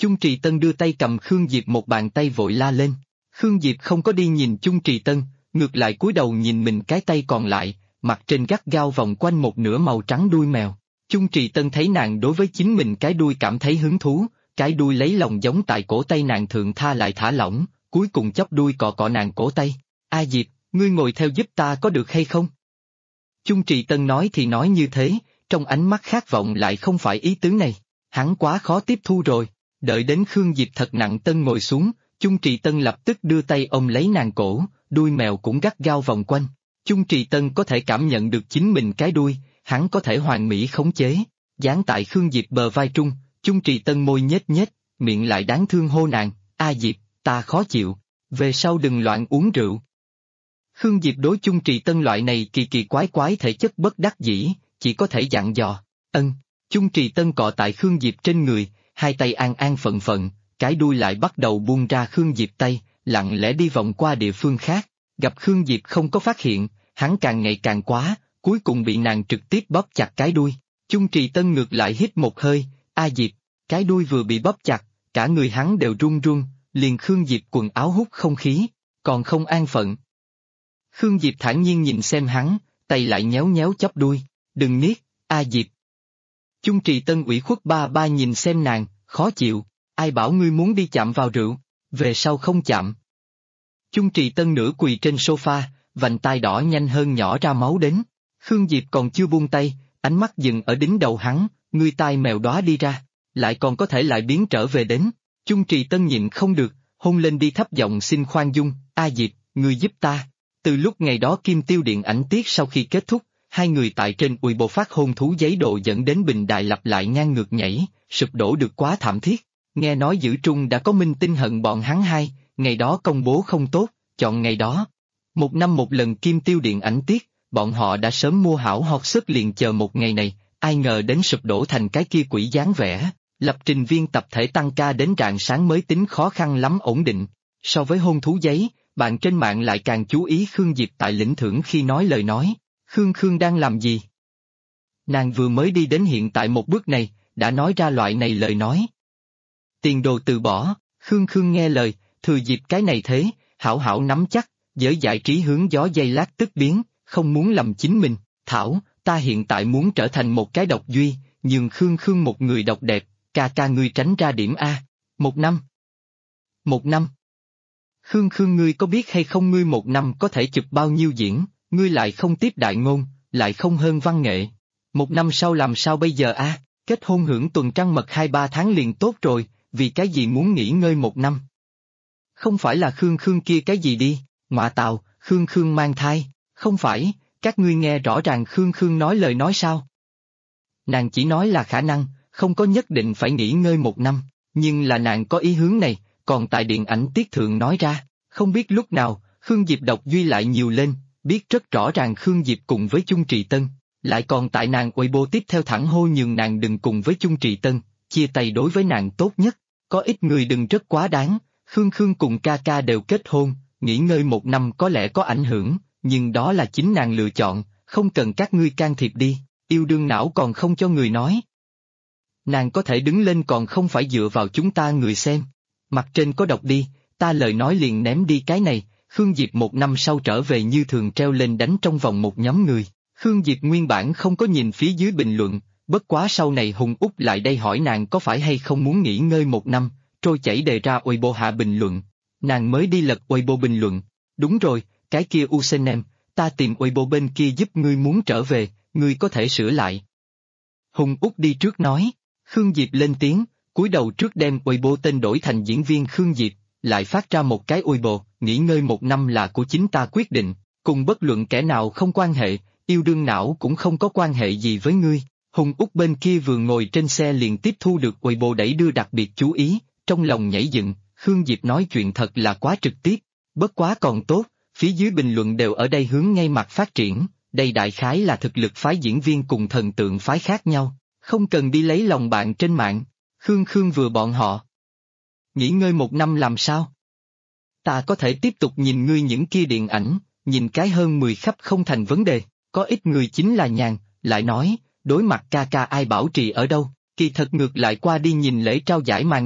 Chung Trì Tân đưa tay cầm Khương Diệp một bàn tay vội la lên. Khương Diệp không có đi nhìn Chung Trì Tân, ngược lại cúi đầu nhìn mình cái tay còn lại, mặt trên gắt gao vòng quanh một nửa màu trắng đuôi mèo. Chung Trì Tân thấy nàng đối với chính mình cái đuôi cảm thấy hứng thú, cái đuôi lấy lòng giống tại cổ tay nàng thượng tha lại thả lỏng, cuối cùng chóp đuôi cọ cọ nàng cổ tay. A Diệp, ngươi ngồi theo giúp ta có được hay không? Chung Trì Tân nói thì nói như thế, trong ánh mắt khát vọng lại không phải ý tứ này. Hắn quá khó tiếp thu rồi. Đợi đến Khương Diệp thật nặng tân ngồi xuống, Chung Trì Tân lập tức đưa tay ôm lấy nàng cổ, đuôi mèo cũng gắt gao vòng quanh. Chung Trì Tân có thể cảm nhận được chính mình cái đuôi, hắn có thể hoàn mỹ khống chế. Dán tại Khương Diệp bờ vai trung, Chung Trì Tân môi nhếch nhếch, miệng lại đáng thương hô nàng, A Diệp, ta khó chịu, về sau đừng loạn uống rượu. Khương Diệp đối Chung Trì Tân loại này kỳ kỳ quái quái thể chất bất đắc dĩ, chỉ có thể dặn dò, ân. Chung Trì Tân cọ tại Khương Diệp trên người, hai tay an an phận phận, cái đuôi lại bắt đầu buông ra Khương Diệp tay, lặng lẽ đi vòng qua địa phương khác. Gặp Khương Diệp không có phát hiện, hắn càng ngày càng quá, cuối cùng bị nàng trực tiếp bóp chặt cái đuôi. Chung Trì Tân ngược lại hít một hơi, A Diệp, cái đuôi vừa bị bóp chặt, cả người hắn đều run run, liền Khương Diệp quần áo hút không khí, còn không an phận. Khương Diệp thản nhiên nhìn xem hắn, tay lại nhéo nhéo chóp đuôi, đừng niết, A Diệp. Chung Trì Tân ủy khuất ba ba nhìn xem nàng, khó chịu, ai bảo ngươi muốn đi chạm vào rượu, về sau không chạm. Chung Trì Tân nửa quỳ trên sofa, vành tai đỏ nhanh hơn nhỏ ra máu đến. Khương Diệp còn chưa buông tay, ánh mắt dừng ở đỉnh đầu hắn, ngươi tai mèo đóa đi ra, lại còn có thể lại biến trở về đến. Chung Trì Tân nhịn không được, hôn lên đi thấp giọng xin khoan dung, A Diệp, ngươi giúp ta. Từ lúc ngày đó Kim Tiêu điện ảnh tiết sau khi kết thúc, hai người tại trên Weibo phát hôn thú giấy độ dẫn đến bình đài lặp lại ngang ngược nhảy, sụp đổ được quá thảm thiết. Nghe nói Dữ Trung đã có minh tinh hận bọn hắn hai, ngày đó công bố không tốt, chọn ngày đó. Một năm một lần Kim Tiêu điện ảnh tiết, bọn họ đã sớm mua hảo hot sức liền chờ một ngày này, ai ngờ đến sụp đổ thành cái kia quỷ dáng vẻ. Lập trình viên tập thể tăng ca đến rạng sáng mới tính khó khăn lắm ổn định. So với hôn thú giấy, bạn trên mạng lại càng chú ý Khương Diệp tại lĩnh thưởng khi nói lời nói. Khương đang làm gì? Nàng vừa mới đi đến hiện tại một bước này, đã nói ra loại này lời nói. Tiền đồ từ bỏ, Khương nghe lời, thừa dịp cái này thế, hảo hảo nắm chắc, giới giải trí hướng gió giây lát tức biến, không muốn lầm chính mình. Thảo, ta hiện tại muốn trở thành một cái độc duy, nhường Khương một người độc đẹp, ca ngươi tránh ra điểm A. Một năm. Khương ngươi có biết hay không ngươi một năm có thể chụp bao nhiêu diễn, ngươi lại không tiếp đại ngôn, lại không hơn văn nghệ. Một năm sau làm sao bây giờ a? Kết hôn hưởng tuần trăng mật 2-3 tháng liền tốt rồi, vì cái gì muốn nghỉ ngơi một năm? Không phải là Khương kia cái gì đi, ngọa tào, Khương mang thai, không phải, các ngươi nghe rõ ràng Khương nói lời nói sao? Nàng chỉ nói là khả năng, không có nhất định phải nghỉ ngơi một năm, nhưng là nàng có ý hướng này, còn tại điện ảnh tiết thượng nói ra, không biết lúc nào, Khương Diệp độc duy lại nhiều lên, biết rất rõ ràng Khương Diệp cùng với Chung Trì Tân, lại còn tại nàng Weibo tiếp theo thẳng hô nhường nàng đừng cùng với Chung Trì Tân, chia tay đối với nàng tốt nhất, có ít người đừng rất quá đáng, Khương cùng ca đều kết hôn, nghỉ ngơi một năm có lẽ có ảnh hưởng, nhưng đó là chính nàng lựa chọn, không cần các ngươi can thiệp đi, yêu đương não còn không cho người nói. Nàng có thể đứng lên còn không phải dựa vào chúng ta người xem, mặt trên có độc đi, ta lời nói liền ném đi cái này. Khương Diệp một năm sau trở về như thường treo lên đánh trong vòng một nhóm người. Khương Diệp nguyên bản không có nhìn phía dưới bình luận, bất quá sau này Hùng Úc lại đây hỏi nàng có phải hay không muốn nghỉ ngơi một năm, trôi chảy đề ra Weibo hạ bình luận. Nàng mới đi lật Weibo bình luận. Đúng rồi, cái kia Usenem, ta tìm Weibo bên kia giúp ngươi muốn trở về, ngươi có thể sửa lại. Hùng Úc đi trước nói, Khương Diệp lên tiếng, cúi đầu trước đem Weibo tên đổi thành diễn viên Khương Diệp, lại phát ra một cái Weibo. Nghỉ ngơi một năm là của chính ta quyết định, cùng bất luận kẻ nào không quan hệ, yêu đương não cũng không có quan hệ gì với ngươi. Hùng Úc bên kia vừa ngồi trên xe liền tiếp thu được Weibo đẩy đưa đặc biệt chú ý, trong lòng nhảy dựng, Khương Diệp nói chuyện thật là quá trực tiếp, bất quá còn tốt, phía dưới bình luận đều ở đây hướng ngay mặt phát triển, đây đại khái là thực lực phái diễn viên cùng thần tượng phái khác nhau, không cần đi lấy lòng bạn trên mạng. Khương vừa bọn họ. Nghỉ ngơi một năm làm sao? Ta có thể tiếp tục nhìn ngươi những kia điện ảnh, nhìn cái hơn 10 khắp không thành vấn đề, có ít người chính là nhàn, lại nói, đối mặt ca ai bảo trì ở đâu, kỳ thật ngược lại qua đi nhìn lễ trao giải màn này,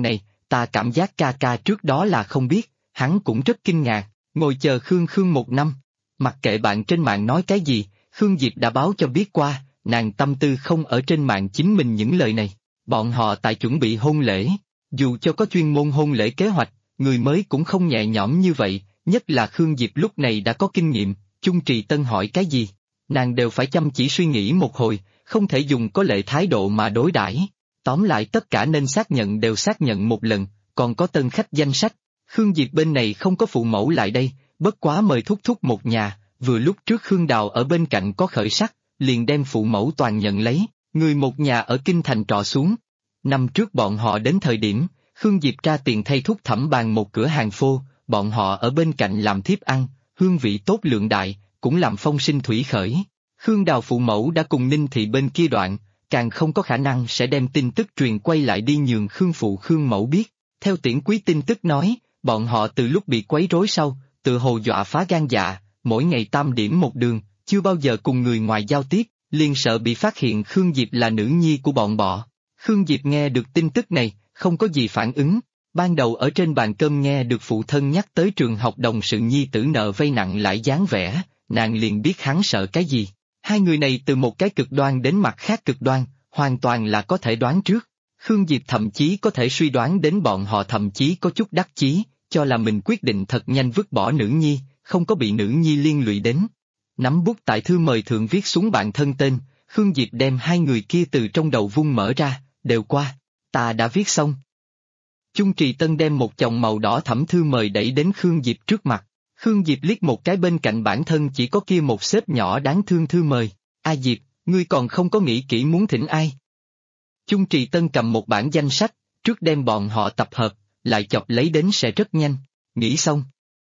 ta cảm giác ca ca trước đó là không biết, hắn cũng rất kinh ngạc, ngồi chờ Khương Khương 1 năm. Mặc kệ bạn trên mạng nói cái gì, Khương Diệp đã báo cho biết qua, nàng tâm tư không ở trên mạng chính mình những lời này. Bọn họ tại chuẩn bị hôn lễ, dù cho có chuyên môn hôn lễ kế hoạch, người mới cũng không nhẹ nhõm như vậy, nhất là Khương Diệp lúc này đã có kinh nghiệm, Chung Trì Tân hỏi cái gì, nàng đều phải chăm chỉ suy nghĩ một hồi, không thể dùng có lệ thái độ mà đối đãi. Tóm lại tất cả nên xác nhận đều xác nhận một lần, còn có tân khách danh sách. Khương Diệp bên này không có phụ mẫu lại đây, bất quá mời thúc thúc một nhà, vừa lúc trước Khương Đào ở bên cạnh có khởi sắc, liền đem phụ mẫu toàn nhận lấy, người một nhà ở Kinh Thành trọ xuống. Năm trước bọn họ đến thời điểm, Khương Diệp ra tiền thay thúc Thẩm bàn một cửa hàng phô, bọn họ ở bên cạnh làm thiếp ăn, hương vị tốt lượng đại, cũng làm phong sinh thủy khởi. Khương Đào phụ mẫu đã cùng Ninh Thị bên kia đoạn, càng không có khả năng sẽ đem tin tức truyền quay lại đi nhường Khương phụ Khương mẫu biết. Theo Tiễn Quý tin tức nói, bọn họ từ lúc bị quấy rối sau, tự hồ dọa phá gan dạ, mỗi ngày tam điểm một đường, chưa bao giờ cùng người ngoài giao tiếp, liền sợ bị phát hiện Khương Diệp là nữ nhi của bọn bọ. Khương Diệp nghe được tin tức này, không có gì phản ứng. Ban đầu ở trên bàn cơm nghe được phụ thân nhắc tới trường học đồng sự nhi tử nợ vay nặng lãi dáng vẻ, nàng liền biết hắn sợ cái gì. Hai người này từ một cái cực đoan đến mặt khác cực đoan, hoàn toàn là có thể đoán trước. Khương Diệp thậm chí có thể suy đoán đến bọn họ thậm chí có chút đắc chí, cho là mình quyết định thật nhanh vứt bỏ nữ nhi, không có bị nữ nhi liên lụy đến. Nắm bút tại thư mời thượng viết xuống bạn thân tên, Khương Diệp đem hai người kia từ trong đầu vung mở ra, đều qua, ta đã viết xong. Chung Trì Tân đem một chồng màu đỏ thẫm thư mời đẩy đến Khương Diệp trước mặt, Khương Diệp liếc một cái bên cạnh bản thân chỉ có kia một xếp nhỏ đáng thương thư mời, A Diệp, ngươi còn không có nghĩ kỹ muốn thỉnh ai. Chung Trì Tân cầm một bản danh sách, trước đem bọn họ tập hợp, lại chọc lấy đến sẽ rất nhanh, nghĩ xong.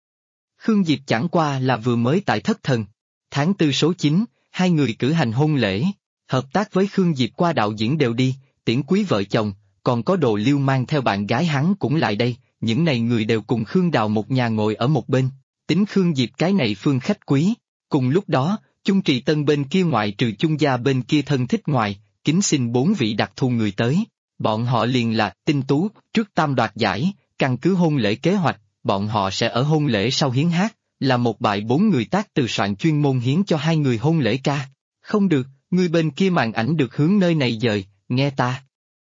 Khương Diệp chẳng qua là vừa mới tại Thất Thần. Tháng 4 số 9, hai người cử hành hôn lễ, hợp tác với Khương Diệp qua đạo diễn đều đi, Tiễn Quý vợ chồng, còn có Đồ Liêu mang theo bạn gái hắn cũng lại đây, những này người đều cùng Khương Đào một nhà ngồi ở một bên, tính Khương Diệp cái này phương khách quý. Cùng lúc đó, Chung Trì Tân bên kia ngoại trừ Chung gia bên kia thân thích ngoài, kính xin 4 vị đặc thù người tới. Bọn họ liền là Tinh Tú, trước tam đoạt giải, căn cứ hôn lễ kế hoạch, bọn họ sẽ ở hôn lễ sau hiến hát, là một bài 4 người tác từ soạn chuyên môn hiến cho hai người hôn lễ ca. Không được, người bên kia màn ảnh được hướng nơi này dời, nghe ta.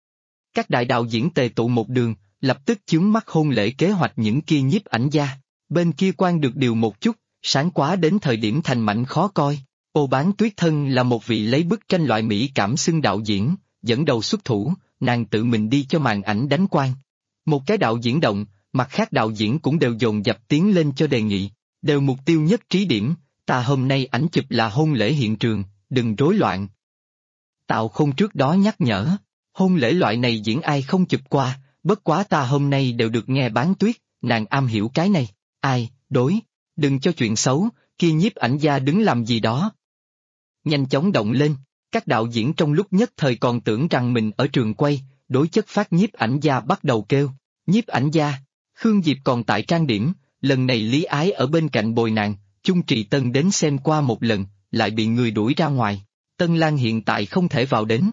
Các đại đạo diễn tề tụ một đường, lập tức chướng mắt hôn lễ kế hoạch những kia nhiếp ảnh gia. Bên kia quan được điều một chút, sáng quá đến thời điểm thành mảnh khó coi. Ô Bán Tuyết Thân là một vị lấy bức tranh loại mỹ cảm xưng đạo diễn, dẫn đầu xuất thủ, nàng tự mình đi cho màn ảnh đánh quan. Một cái đạo diễn động, mặt khác đạo diễn cũng đều dồn dập tiến lên cho đề nghị, đều mục tiêu nhất trí điểm, ta hôm nay ảnh chụp là hôn lễ hiện trường, đừng rối loạn. Tạo Khôn trước đó nhắc nhở, hôn lễ loại này diễn ai không chụp qua, bất quá ta hôm nay đều được nghe Bán Tuyết, nàng am hiểu cái này, ai, đối, đừng cho chuyện xấu, kia nhiếp ảnh gia đứng làm gì đó. Nhanh chóng động lên, các đạo diễn trong lúc nhất thời còn tưởng rằng mình ở trường quay, đối chất phát nhiếp ảnh gia bắt đầu kêu, nhiếp ảnh gia, Khương Diệp còn tại trang điểm, lần này Lý Ái ở bên cạnh bồi nàng, Chung Trì Tân đến xem qua một lần, lại bị người đuổi ra ngoài, Tân Lan hiện tại không thể vào đến.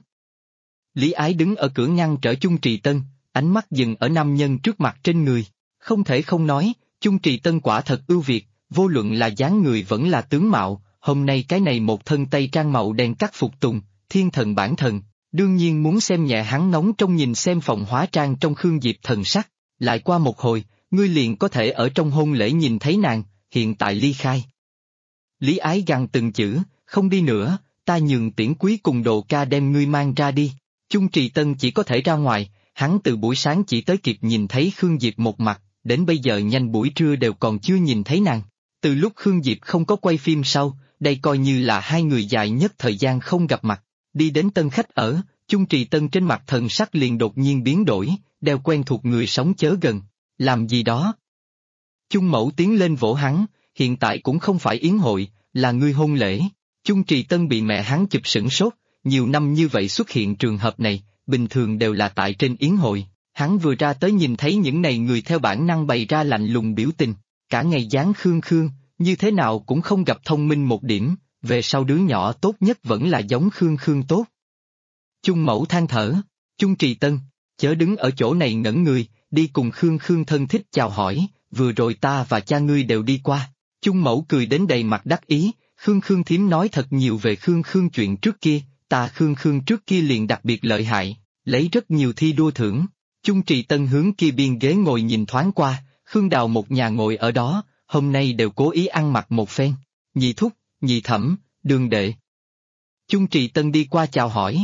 Lý Ái đứng ở cửa ngăn trở Chung Trì Tân, ánh mắt dừng ở nam nhân trước mặt trên người, không thể không nói, Chung Trì Tân quả thật ưu việt, vô luận là dáng người vẫn là tướng mạo, hôm nay cái này một thân tây trang màu đen cắt phục tùng, thiên thần bản thần, đương nhiên muốn xem nhẹ hắn nóng trong nhìn xem phòng hóa trang trong Khương Diệp thần sắc, lại qua một hồi, ngươi liền có thể ở trong hôn lễ nhìn thấy nàng, hiện tại ly khai. Lý Ái gằn từng chữ, không đi nữa, ta nhường Tiễn Quý cùng Đồ ca đem ngươi mang ra đi. Chung Trì Tân chỉ có thể ra ngoài, hắn từ buổi sáng chỉ tới kịp nhìn thấy Khương Diệp một mặt, đến bây giờ nhanh buổi trưa đều còn chưa nhìn thấy nàng. Từ lúc Khương Diệp không có quay phim sau, đây coi như là hai người dài nhất thời gian không gặp mặt. Đi đến tân khách ở, Chung Trì Tân trên mặt thần sắc liền đột nhiên biến đổi, đeo quen thuộc người sống chớ gần. Làm gì đó? Chung Mẫu tiến lên vỗ hắn, hiện tại cũng không phải yến hội, là ngươi hôn lễ. Chung Trì Tân bị mẹ hắn chụp sửng sốt, nhiều năm như vậy xuất hiện trường hợp này, bình thường đều là tại trên yến hội. Hắn vừa ra tới nhìn thấy những này người theo bản năng bày ra lạnh lùng biểu tình, cả ngày dáng khương khương, như thế nào cũng không gặp thông minh một điểm, về sau đứa nhỏ tốt nhất vẫn là giống Khương Khương tốt. Chung Mẫu than thở, Chung Trì Tân, chớ đứng ở chỗ này ngẩn người, đi cùng Khương Khương thân thích chào hỏi, vừa rồi ta và cha ngươi đều đi qua. Chung Mẫu cười đến đầy mặt đắc ý, Khương Khương thím nói thật nhiều về Khương Khương chuyện trước kia, ta Khương Khương trước kia liền đặc biệt lợi hại, lấy rất nhiều thi đua thưởng. Chung Trì Tân hướng kia biên ghế ngồi nhìn thoáng qua, Khương Đào một nhà ngồi ở đó, hôm nay đều cố ý ăn mặc một phen. Nhị thúc, nhị thẩm, Đường đệ. Chung Trì Tân đi qua chào hỏi,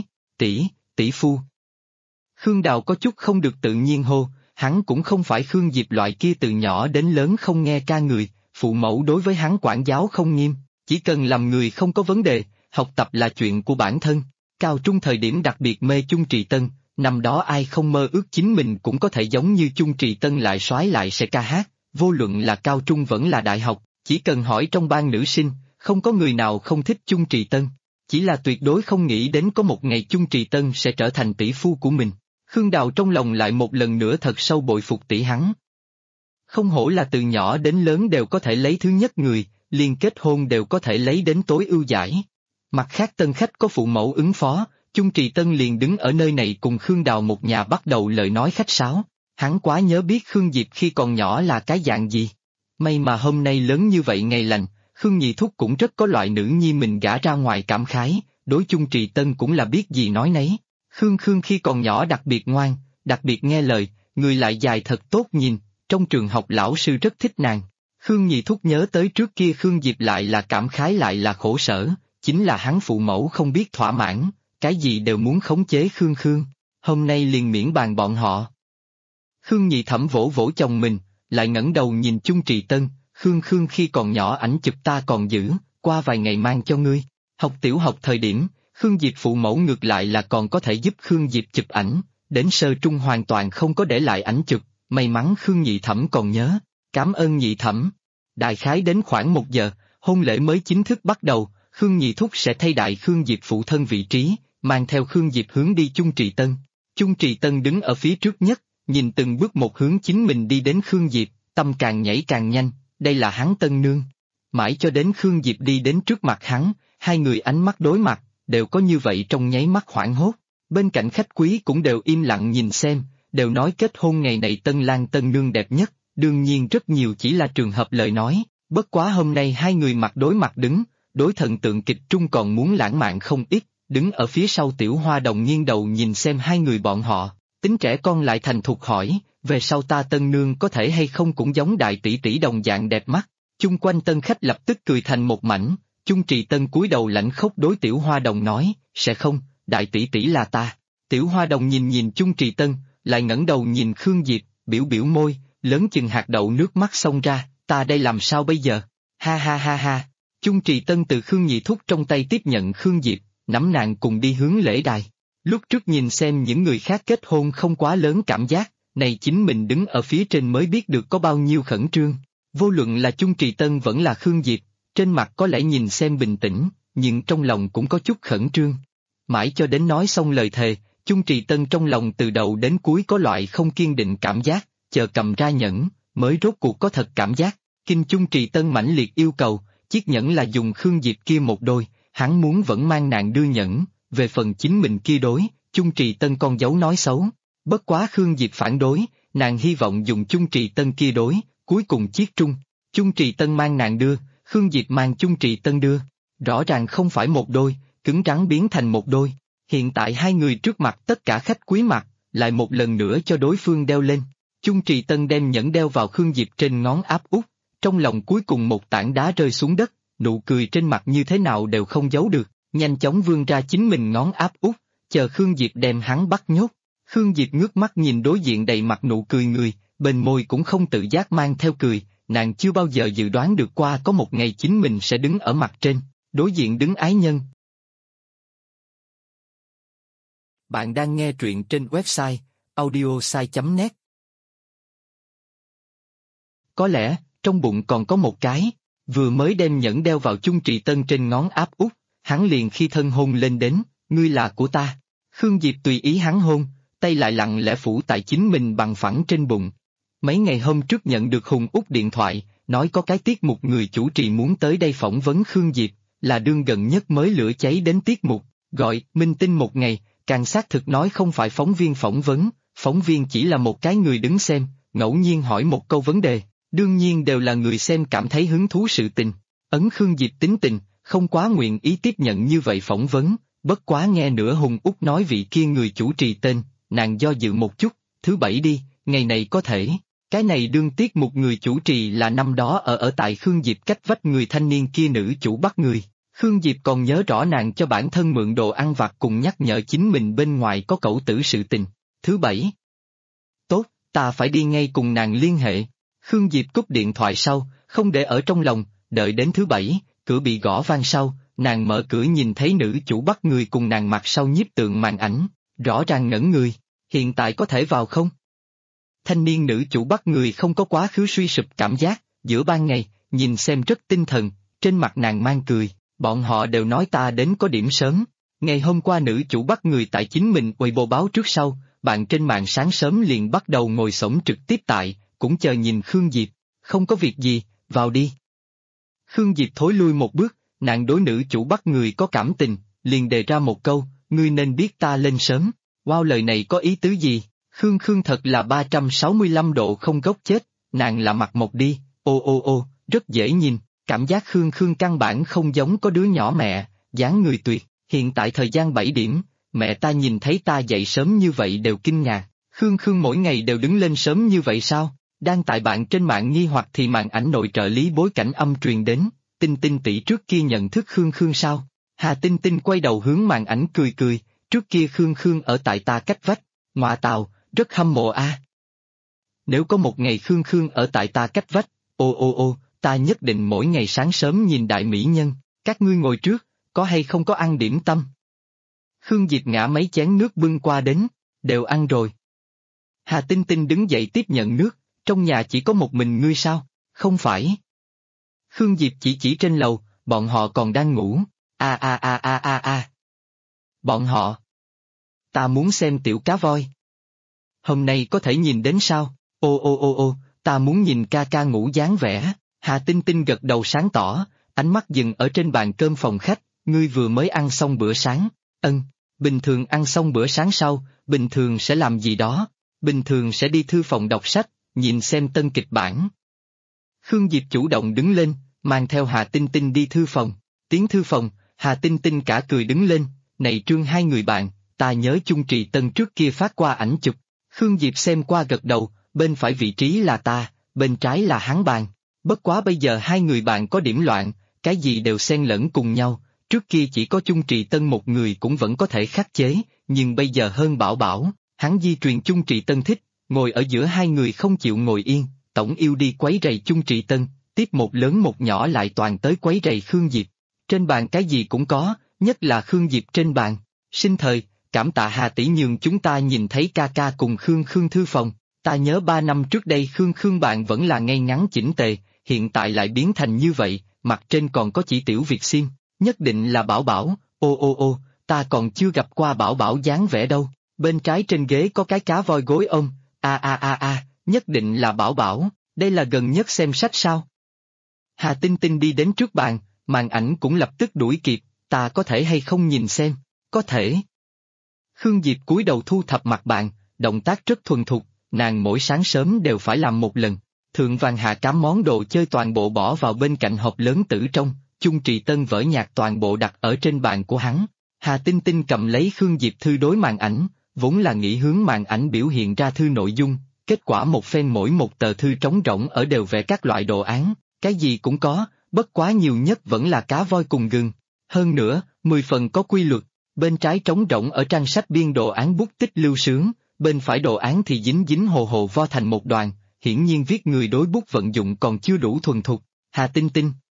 tỷ phu. Khương Đào có chút không được tự nhiên hô, hắn cũng không phải Khương Diệp loại kia từ nhỏ đến lớn không nghe ca người, phụ mẫu đối với hắn quản giáo không nghiêm, chỉ cần làm người không có vấn đề, học tập là chuyện của bản thân. Cao trung thời điểm đặc biệt mê Chung Trì Tân, năm đó ai không mơ ước chính mình cũng có thể giống như Chung Trì Tân lại soái lại sẽ ca hát, vô luận là cao trung vẫn là đại học, chỉ cần hỏi trong ban nữ sinh, không có người nào không thích Chung Trì Tân. Chỉ là tuyệt đối không nghĩ đến có một ngày Chung Trì Tân sẽ trở thành tỷ phu của mình. Khương Đào trong lòng lại một lần nữa thật sâu bội phục tỷ hắn. Không hổ là từ nhỏ đến lớn đều có thể lấy thứ nhất người, liền kết hôn đều có thể lấy đến tối ưu giải. Mặt khác tân khách có phụ mẫu ứng phó, Chung Trì Tân liền đứng ở nơi này cùng Khương Đào một nhà bắt đầu lời nói khách sáo. Hắn quá nhớ biết Khương Diệp khi còn nhỏ là cái dạng gì. May mà hôm nay lớn như vậy ngày lành, Khương Nhị Thúc cũng rất có loại nữ nhi mình gả ra ngoài cảm khái, đối Chung Trì Tân cũng là biết gì nói nấy. Khương Khương khi còn nhỏ đặc biệt ngoan, đặc biệt nghe lời, người lại dài thật tốt nhìn, trong trường học lão sư rất thích nàng. Khương Nhị Thúc nhớ tới trước kia Khương Diệp lại là cảm khái lại là khổ sở, chính là hắn phụ mẫu không biết thỏa mãn, cái gì đều muốn khống chế Khương Khương, hôm nay liền miễn bàn bọn họ. Khương Nhị Thẩm vỗ vỗ chồng mình, lại ngẩng đầu nhìn Chung Trì Tân, Khương Khương khi còn nhỏ ảnh chụp ta còn giữ, qua vài ngày mang cho ngươi. Học tiểu học thời điểm, Khương Diệp phụ mẫu ngược lại là còn có thể giúp Khương Diệp chụp ảnh, đến sơ trung hoàn toàn không có để lại ảnh chụp, may mắn Khương Nhị Thẩm còn nhớ, cảm ơn Nhị Thẩm. Đại khái đến khoảng 1 giờ, hôn lễ mới chính thức bắt đầu, Khương Nhị Thúc sẽ thay đại Khương Diệp phụ thân vị trí, mang theo Khương Diệp hướng đi Chung Trì Tân. Chung Trì Tân đứng ở phía trước nhất, nhìn từng bước một hướng chính mình đi đến Khương Diệp, tâm càng nhảy càng nhanh, đây là hắn tân nương. Mãi cho đến Khương Diệp đi đến trước mặt hắn, hai người ánh mắt đối mặt, đều có như vậy trong nháy mắt hoảng hốt. Bên cạnh khách quý cũng đều im lặng nhìn xem, đều nói kết hôn ngày này tân lang tân nương đẹp nhất, đương nhiên rất nhiều chỉ là trường hợp lời nói, bất quá hôm nay hai người mặt đối mặt đứng, đối thần tượng kịch trung còn muốn lãng mạn không ít, đứng ở phía sau Tiểu Hoa Đồng nghiêng đầu nhìn xem hai người bọn họ, tính trẻ con lại thành thục hỏi, về sau ta tân nương có thể hay không cũng giống đại tỷ tỷ đồng dạng đẹp mắt. Chung quanh tân khách lập tức cười thành một mảnh, Chung Trì Tân cúi đầu lãnh khốc đối Tiểu Hoa Đồng nói, sẽ không, đại tỷ tỷ là ta. Tiểu Hoa Đồng nhìn nhìn Chung Trì Tân, lại ngẩng đầu nhìn Khương Diệp, biểu biểu môi, lớn chừng hạt đậu nước mắt xông ra, ta đây làm sao bây giờ? Ha ha ha ha. Chung Trì Tân từ Khương Nhị Thúc trong tay tiếp nhận Khương Diệp, nắm nàng cùng đi hướng lễ đài. Lúc trước nhìn xem những người khác kết hôn không quá lớn cảm giác, này chính mình đứng ở phía trên mới biết được có bao nhiêu khẩn trương. Vô luận là Chung Trì Tân vẫn là Khương Diệp, trên mặt có lẽ nhìn xem bình tĩnh, nhưng trong lòng cũng có chút khẩn trương. Mãi cho đến nói xong lời thề, Chung Trì Tân trong lòng từ đầu đến cuối có loại không kiên định cảm giác, chờ cầm ra nhẫn, mới rốt cuộc có thật cảm giác. Kinh Chung Trì Tân mãnh liệt yêu cầu, chiếc nhẫn là dùng Khương Diệp kia một đôi, hắn muốn vẫn mang nàng đưa nhẫn, về phần chính mình kia đối, Chung Trì Tân con dấu nói xấu. Bất quá Khương Diệp phản đối, nàng hy vọng dùng Chung Trì Tân kia đối, cuối cùng chiết trung. Chung Trì Tân mang nàng đưa, Khương Diệp mang Chung Trì Tân đưa, rõ ràng không phải một đôi, cứng rắn biến thành một đôi. Hiện tại hai người trước mặt tất cả khách quý mặt, lại một lần nữa cho đối phương đeo lên. Chung Trì Tân đem nhẫn đeo vào Khương Diệp trên ngón áp út, trong lòng cuối cùng một tảng đá rơi xuống đất, nụ cười trên mặt như thế nào đều không giấu được, nhanh chóng vươn ra chính mình ngón áp út, chờ Khương Diệp đem hắn bắt nhốt. Khương Diệp ngước mắt nhìn đối diện đầy mặt nụ cười người, bên môi cũng không tự giác mang theo cười, nàng chưa bao giờ dự đoán được qua có một ngày chính mình sẽ đứng ở mặt trên, đối diện đứng ái nhân. Bạn đang nghe truyện trên website audiosai.net. Có lẽ, trong bụng còn có một cái, vừa mới đem nhẫn đeo vào Chung Trì Tân trên ngón áp út, hắn liền khi thân hôn lên đến, ngươi là của ta. Khương Diệp tùy ý hắn hôn, tay lại lặng lẽ phủ tại chính mình bằng phẳng trên bụng. Mấy ngày hôm trước nhận được Hùng Út điện thoại, nói có cái tiết mục người chủ trì muốn tới đây phỏng vấn Khương Diệp, là đương gần nhất mới lửa cháy đến tiết mục, gọi Minh Tinh một ngày, càng xác thực nói không phải phóng viên phỏng vấn, Phóng viên chỉ là một cái người đứng xem, ngẫu nhiên hỏi một câu vấn đề, đương nhiên đều là người xem cảm thấy hứng thú sự tình. Ấn Khương Diệp tính tình, không quá nguyện ý tiếp nhận như vậy phỏng vấn, bất quá nghe nửa Hùng Úc nói vị kia người chủ trì tên, nàng do dự một chút, thứ bảy đi, ngày này có thể. Cái này đương tiết một người chủ trì là năm đó ở tại Khương Diệp cách vách người thanh niên kia nữ chủ bắt người. Khương Diệp còn nhớ rõ nàng cho bản thân mượn đồ ăn vặt cùng nhắc nhở chính mình bên ngoài có cẩu tử sự tình. Thứ bảy. Tốt, ta phải đi ngay cùng nàng liên hệ. Khương Diệp cúp điện thoại sau, không để ở trong lòng, đợi đến thứ bảy, cửa bị gõ vang sau, nàng mở cửa nhìn thấy nữ chủ bắt người cùng nàng mặt sau nhiếp tượng màn ảnh, rõ ràng ngẩn người, hiện tại có thể vào không? Thanh niên nữ chủ bắt người không có quá khứ suy sụp cảm giác, giữa ban ngày, nhìn xem rất tinh thần, trên mặt nàng mang cười, bọn họ đều nói ta đến có điểm sớm. Ngày hôm qua nữ chủ bắt người tại chính mình Weibo báo trước sau, bạn trên mạng sáng sớm liền bắt đầu ngồi xổm trực tiếp tại, cũng chờ nhìn Khương Diệp, không có việc gì, vào đi. Khương Diệp thối lui một bước, nàng đối nữ chủ bắt người có cảm tình, liền đề ra một câu, ngươi nên biết ta lên sớm. Wow, lời này có ý tứ gì? Khương thật là 365 độ không gốc chết, nàng là mặt một đi, ô, rất dễ nhìn, cảm giác Khương căn bản không giống có đứa nhỏ mẹ, dáng người tuyệt, hiện tại thời gian 7 điểm, mẹ ta nhìn thấy ta dậy sớm như vậy đều kinh ngạc, Khương mỗi ngày đều đứng lên sớm như vậy sao? Đang tại bạn trên mạng nghi hoặc thì màn ảnh nội trợ lý bối cảnh âm truyền đến, Tinh tỷ trước kia nhận thức Khương sao? Hà Tinh quay đầu hướng màn ảnh cười, trước kia Khương ở tại ta cách vách, ngoạ tào, rất hâm mộ a. Nếu có một ngày Khương ở tại ta cách vách, ô, ta nhất định mỗi ngày sáng sớm nhìn đại mỹ nhân, các ngươi ngồi trước, có hay không có ăn điểm tâm? Khương Diệp ngã mấy chén nước bưng qua đến, đều ăn rồi. Hà Tinh đứng dậy tiếp nhận nước, trong nhà chỉ có một mình ngươi sao? Không phải. Khương Diệp chỉ trên lầu, bọn họ còn đang ngủ, a. Bọn họ. Ta muốn xem tiểu cá voi. Hôm nay có thể nhìn đến sao? Ô, ta muốn nhìn ca ngủ dáng vẻ. Hà Tinh gật đầu sáng tỏ, ánh mắt dừng ở trên bàn cơm phòng khách, ngươi vừa mới ăn xong bữa sáng, bình thường ăn xong bữa sáng sau, bình thường sẽ làm gì đó, bình thường sẽ đi thư phòng đọc sách, nhìn xem tân kịch bản. Khương Diệp chủ động đứng lên, mang theo Hà Tinh đi thư phòng, tiến thư phòng, Hà Tinh cả cười đứng lên, này Trương hai người bạn, ta nhớ Chung Trì Tân trước kia phát qua ảnh chụp. Khương Diệp xem qua gật đầu, bên phải vị trí là ta, bên trái là hắn bàn. Bất quá bây giờ hai người bạn có điểm loạn, cái gì đều xen lẫn cùng nhau, trước kia chỉ có Chung Trì Tân một người cũng vẫn có thể khắc chế, nhưng bây giờ hơn Bảo, hắn di truyền Chung Trì Tân thích, ngồi ở giữa hai người không chịu ngồi yên, tổng yêu đi quấy rầy Chung Trì Tân, tiếp một lớn một nhỏ lại toàn tới quấy rầy Khương Diệp. Trên bàn cái gì cũng có, nhất là Khương Diệp trên bàn. Sinh thời, cảm tạ Hà tỷ nhường chúng ta nhìn thấy ca cùng Khương thư phòng, ta nhớ 3 năm trước đây Khương bạn vẫn là ngay ngắn chỉnh tề, hiện tại lại biến thành như vậy, mặt trên còn có chỉ tiểu Việt sim, nhất định là Bảo, ô, ta còn chưa gặp qua Bảo dáng vẻ đâu, bên trái trên ghế có cái cá voi gối ôm, a, nhất định là Bảo, đây là gần nhất xem sách sao? Hà Tinh đi đến trước bàn, màn ảnh cũng lập tức đuổi kịp, ta có thể hay không nhìn xem, có thể. Khương Diệp cúi đầu thu thập mặt bàn, động tác rất thuần thục, nàng mỗi sáng sớm đều phải làm một lần, thượng vàng hạ cám món đồ chơi toàn bộ bỏ vào bên cạnh hộp lớn tử trong, Chung Trì Tân vở nhạc toàn bộ đặt ở trên bàn của hắn. Hà Tinh cầm lấy Khương Diệp thư đối màn ảnh, vốn là nghĩ hướng màn ảnh biểu hiện ra thư nội dung, kết quả một phen mỗi một tờ thư trống rỗng ở đều vẽ các loại đồ án, cái gì cũng có, bất quá nhiều nhất vẫn là cá voi cùng gừng. Hơn nữa, 10 phần có quy luật, bên trái trống rỗng ở trang sách biên đồ án bút tích lưu sướng, bên phải đồ án thì dính hồ vo thành một đoàn, hiển nhiên viết người đối bút vận dụng còn chưa đủ thuần thục. Hà Tinh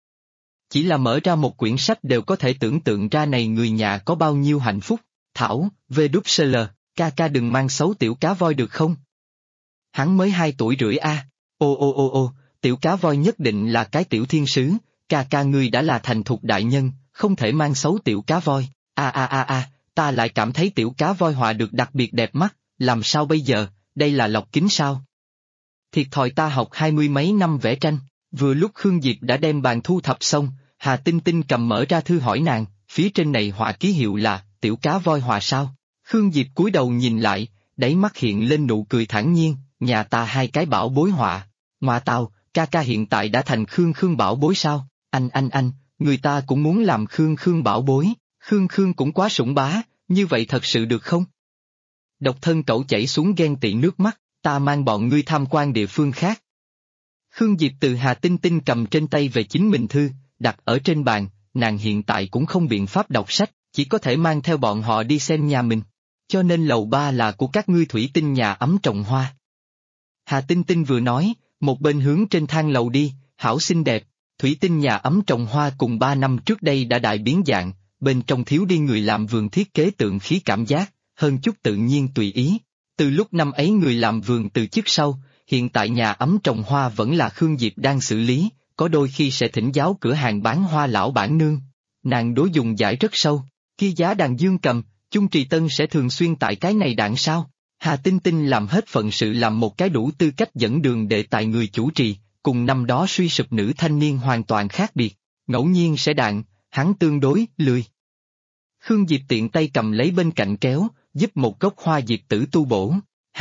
chỉ là mở ra một quyển sách đều có thể tưởng tượng ra này người nhà có bao nhiêu hạnh phúc. Thảo, VWL, ca đừng mang xấu tiểu cá voi được không? Hắn mới 2 tuổi rưỡi a. Ô, tiểu cá voi nhất định là cái tiểu thiên sứ, ca ngươi đã là thành thục đại nhân, không thể mang xấu tiểu cá voi. A, ta lại cảm thấy tiểu cá voi họa được đặc biệt đẹp mắt, làm sao bây giờ, đây là lọc kính sao? Thiệt thòi ta học 20 mấy năm vẽ tranh, vừa lúc Khương Diệp đã đem bàn thu thập xong, Hà Tinh cầm mở ra thư hỏi nàng, phía trên này họa ký hiệu là, tiểu cá voi họa sao? Khương Diệp cúi đầu nhìn lại, đáy mắt hiện lên nụ cười thản nhiên, nhà ta hai cái bảo bối họa. Ngoa tào, ca ca hiện tại đã thành Khương Khương bảo bối sao? Anh, người ta cũng muốn làm Khương Khương bảo bối, Khương Khương cũng quá sủng bá, như vậy thật sự được không? Độc thân cậu chảy xuống ghen tị nước mắt, ta mang bọn ngươi tham quan địa phương khác. Khương Diệp từ Hà Tinh Tinh cầm trên tay về chính mình thư, đặt ở trên bàn, nàng hiện tại cũng không biện pháp đọc sách, chỉ có thể mang theo bọn họ đi xem nhà mình. Cho nên lầu 3 là của các ngươi thủy tinh nhà ấm trồng hoa. Hà Tinh Tinh vừa nói, một bên hướng trên thang lầu đi, hảo xinh đẹp, thủy tinh nhà ấm trồng hoa cùng 3 năm trước đây đã đại biến dạng, bên trong thiếu đi người làm vườn thiết kế tượng khí cảm giác, hơn chút tự nhiên tùy ý. Từ lúc năm ấy người làm vườn từ chức sau, hiện tại nhà ấm trồng hoa vẫn là Khương Diệp đang xử lý, có đôi khi sẽ thỉnh giáo cửa hàng bán hoa lão bản nương. Nàng đối dùng giải rất sâu, khi giá đàn dương cầm, Chung Trì Tân sẽ thường xuyên tại cái này đạn sao. Hà Tinh Tinh làm hết phận sự làm một cái đủ tư cách dẫn đường để tại người chủ trì, cùng năm đó suy sụp nữ thanh niên hoàn toàn khác biệt, ngẫu nhiên sẽ đạn, hắn tương đối lười. Khương Diệp tiện tay cầm lấy bên cạnh kéo, giúp một gốc hoa diệp tử tu bổ.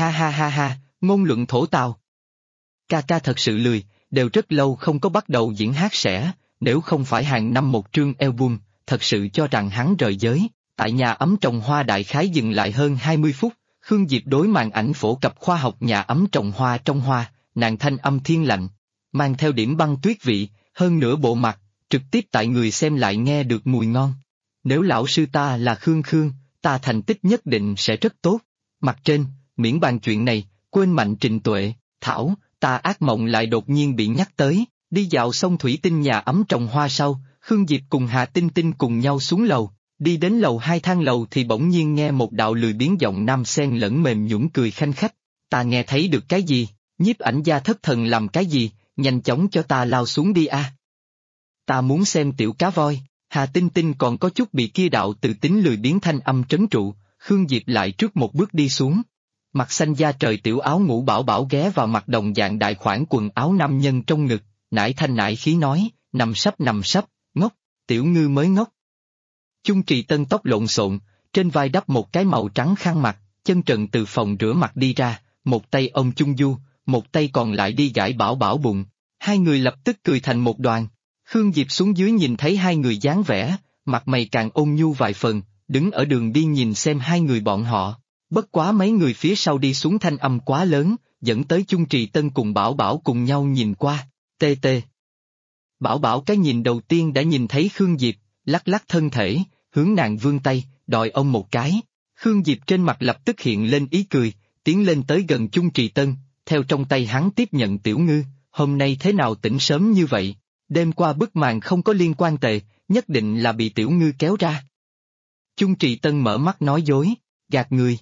Ha, ngôn luận thổ tào. Ca ca thật sự lười, đều rất lâu không có bắt đầu diễn hát sẽ, nếu không phải hàng năm một trương album, thật sự cho rằng hắn rời giới. Tại nhà ấm trồng hoa đại khái dừng lại hơn 20 phút, Khương Diệp đối màn ảnh phổ cập khoa học nhà ấm trồng hoa trong hoa, nàng thanh âm thiên lạnh, mang theo điểm băng tuyết vị, hơn nửa bộ mặt, trực tiếp tại người xem lại nghe được mùi ngon. Nếu lão sư ta là Khương Khương, ta thành tích nhất định sẽ rất tốt. Mặt trên, miễn bàn chuyện này, quên Mạnh Trình Tuệ, Thảo, ta ác mộng lại đột nhiên bị nhắc tới, đi dạo xong thủy tinh nhà ấm trồng hoa sau, Khương Diệp cùng Hà Tinh Tinh cùng nhau xuống lầu. Đi đến lầu 2 thang lầu thì bỗng nhiên nghe một đạo lười biếng giọng nam xen lẫn mềm nhũn cười khanh khách. Ta nghe thấy được cái gì? Nhiếp ảnh gia thất thần làm cái gì? Nhanh chóng cho ta lao xuống đi a. Ta muốn xem tiểu cá voi. Hà Tinh Tinh còn có chút bị kia đạo tự tính lười biếng thanh âm trấn trụ, Khương Diệp lại trước một bước đi xuống. Mặt xanh da trời tiểu áo ngủ bảo bảo ghé vào mặt đồng dạng đại khoản quần áo nam nhân trong ngực, nải thanh nải khí nói, nằm sấp, ngốc, tiểu ngư mới ngốc. Chung Trì Tân tóc lộn xộn, trên vai đắp một cái màu trắng khăn mặt, chân trần từ phòng rửa mặt đi ra, một tay ôm Chung Du, một tay còn lại đi gãi bảo bảo bụng. Hai người lập tức cười thành một đoàn. Khương Diệp xuống dưới nhìn thấy hai người dáng vẻ, mặt mày càng ôn nhu vài phần, đứng ở đường đi nhìn xem hai người bọn họ. Bất quá mấy người phía sau đi xuống thanh âm quá lớn, dẫn tới Chung Trì Tân cùng Bảo Bảo cùng nhau nhìn qua, tê. Bảo Bảo cái nhìn đầu tiên đã nhìn thấy Khương Diệp, lắc lắc thân thể, hướng nàng vươn tay, đòi ông một cái. Khương Diệp trên mặt lập tức hiện lên ý cười, tiến lên tới gần Chung Trì Tân, theo trong tay hắn tiếp nhận tiểu ngư, hôm nay thế nào tỉnh sớm như vậy, đêm qua bức màn không có liên quan tệ, nhất định là bị tiểu ngư kéo ra. Chung Trì Tân mở mắt nói dối, gạt người.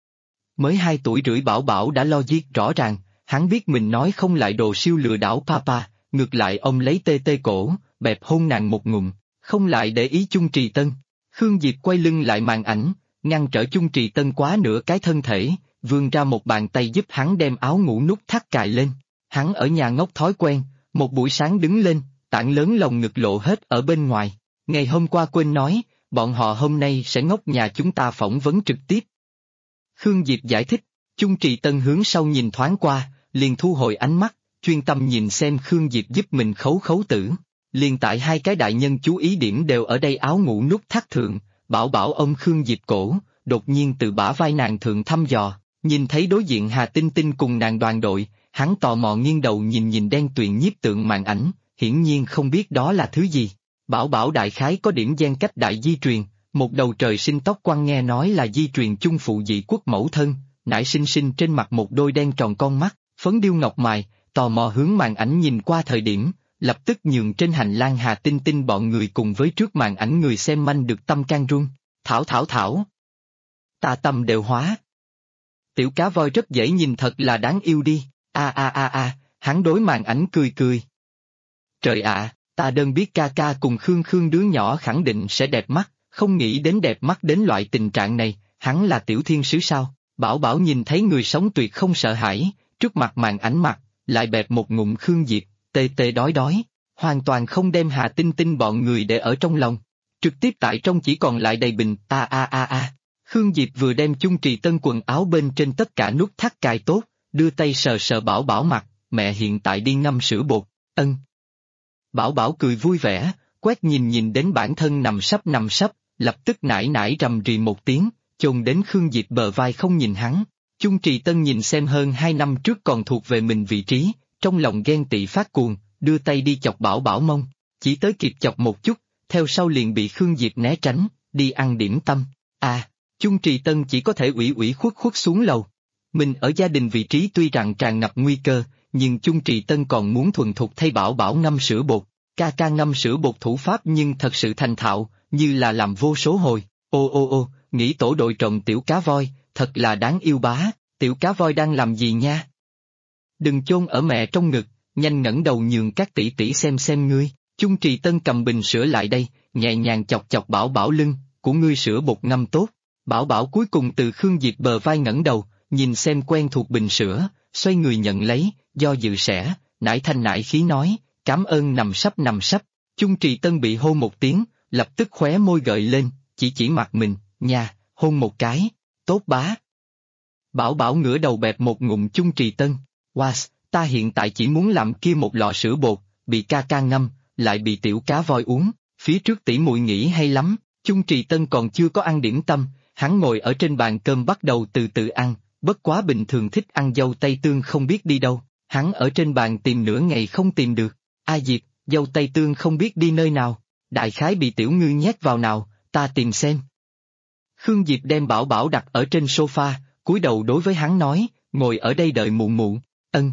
Mới 2 tuổi rưỡi Bảo Bảo đã lo giết rõ ràng, hắn biết mình nói không lại đồ siêu lừa đảo papa, ngược lại ông lấy tê cổ, bẹp hôn nàng một ngụm, không lại để ý Chung Trì Tân. Khương Diệp quay lưng lại màn ảnh, ngăn trở Chung Trì Tân quá nửa cái thân thể, vươn ra một bàn tay giúp hắn đem áo ngủ nút thắt cài lên. Hắn ở nhà ngốc thói quen, một buổi sáng đứng lên, tảng lớn lồng ngực lộ hết ở bên ngoài. Ngày hôm qua quên nói, bọn họ hôm nay sẽ ngốc nhà chúng ta phỏng vấn trực tiếp. Khương Diệp giải thích, Chung Trì Tân hướng sau nhìn thoáng qua, liền thu hồi ánh mắt, chuyên tâm nhìn xem Khương Diệp giúp mình khấu tử. Liền tại hai cái đại nhân chú ý điểm đều ở đây áo ngủ nút thắt thượng, Bảo Bảo ôm Khương Diệp cổ, đột nhiên từ bả vai nàng thượng thăm dò, nhìn thấy đối diện Hà Tinh Tinh cùng nàng đoàn đội, hắn tò mò nghiêng đầu nhìn đen tuyền nhiếp tượng màn ảnh, hiển nhiên không biết đó là thứ gì. Bảo Bảo đại khái có điểm gen cách đại di truyền, một đầu trời sinh tóc quăn nghe nói là di truyền chung phụ dị quốc mẫu thân, nải sinh trên mặt một đôi đen tròn con mắt, phấn điêu ngọc mài, tò mò hướng màn ảnh nhìn qua thời điểm, lập tức nhường trên hành lang Hà Tinh Tinh bọn người cùng với trước màn ảnh người xem manh được tâm can run. Thảo. Ta tâm đều hóa. Tiểu cá voi rất dễ nhìn thật là đáng yêu đi, hắn đối màn ảnh cười. Trời ạ, ta đơn biết ca ca cùng Khương đứa nhỏ khẳng định sẽ đẹp mắt, không nghĩ đến đẹp mắt đến loại tình trạng này, hắn là tiểu thiên sứ sao? Bảo Bảo nhìn thấy người sống tuyệt không sợ hãi, trước mặt màn ảnh mặt, lại bẹp một ngụm Khương Diệp, tê đói, hoàn toàn không đem Hà Tinh Tinh bọn người để ở trong lòng, trực tiếp tại trong chỉ còn lại đầy bình Khương Diệp vừa đem Chung Trì Tân quần áo bên trên tất cả nút thắt cài tốt, đưa tay sờ sờ Bảo Bảo mặt, mẹ hiện tại đi ngâm sữa bột, ân. Bảo Bảo cười vui vẻ, quét nhìn đến bản thân nằm sấp, lập tức nải nải rầm rì một tiếng, chôn đến Khương Diệp bờ vai không nhìn hắn. Chung Trì Tân nhìn xem hơn 2 năm trước còn thuộc về mình vị trí, trong lòng ghen tị phát cuồng, đưa tay đi chọc Bảo Bảo mông, chỉ tới kịp chọc một chút, theo sau liền bị Khương Diệp né tránh, đi ăn điểm tâm. Chung Trì Tân chỉ có thể ủy khuất xuống lầu. Mình ở gia đình vị trí tuy rằng tràn ngập nguy cơ, nhưng Chung Trì Tân còn muốn thuần thục thay Bảo Bảo ngâm sữa bột. Ca ngâm sữa bột thủ pháp nhưng thật sự thành thạo, như là làm vô số hồi. Ô, nghĩ tổ đội trộm tiểu cá voi, thật là đáng yêu bá, tiểu cá voi đang làm gì nha? Đừng chôn ở mẹ trong ngực, nhanh ngẩng đầu nhường các tỷ tỷ xem ngươi. Chung Trì Tân cầm bình sữa lại đây, nhẹ nhàng chọc Bảo Bảo lưng, của ngươi sữa bột ngâm tốt. Bảo Bảo cuối cùng từ Khương Diệp bờ vai ngẩng đầu, nhìn xem quen thuộc bình sữa, xoay người nhận lấy, do dự sẻ, nải thanh nải khí nói, cảm ơn nằm sấp. Chung Trì Tân bị hôn một tiếng, lập tức khóe môi gợi lên, chỉ mặt mình, nha, hôn một cái, tốt bá. Bảo Bảo ngửa đầu bẹp một ngụm Chung Trì Tân, ta hiện tại chỉ muốn làm kia một lọ sữa bột, bị ca ngâm, lại bị tiểu cá voi uống, phía trước tỷ muội nghĩ hay lắm. Chung Trì Tân còn chưa có ăn điểm tâm, hắn ngồi ở trên bàn cơm bắt đầu từ từ ăn, bất quá bình thường thích ăn dâu tây tương không biết đi đâu, hắn ở trên bàn tìm nửa ngày không tìm được. Diệp, dâu tây tương không biết đi nơi nào, đại khái bị tiểu ngư nhét vào nào, ta tìm xem. Khương Diệp đem Bảo Bảo đặt ở trên sofa, cúi đầu đối với hắn nói, ngồi ở đây đợi mụ mụ, ân.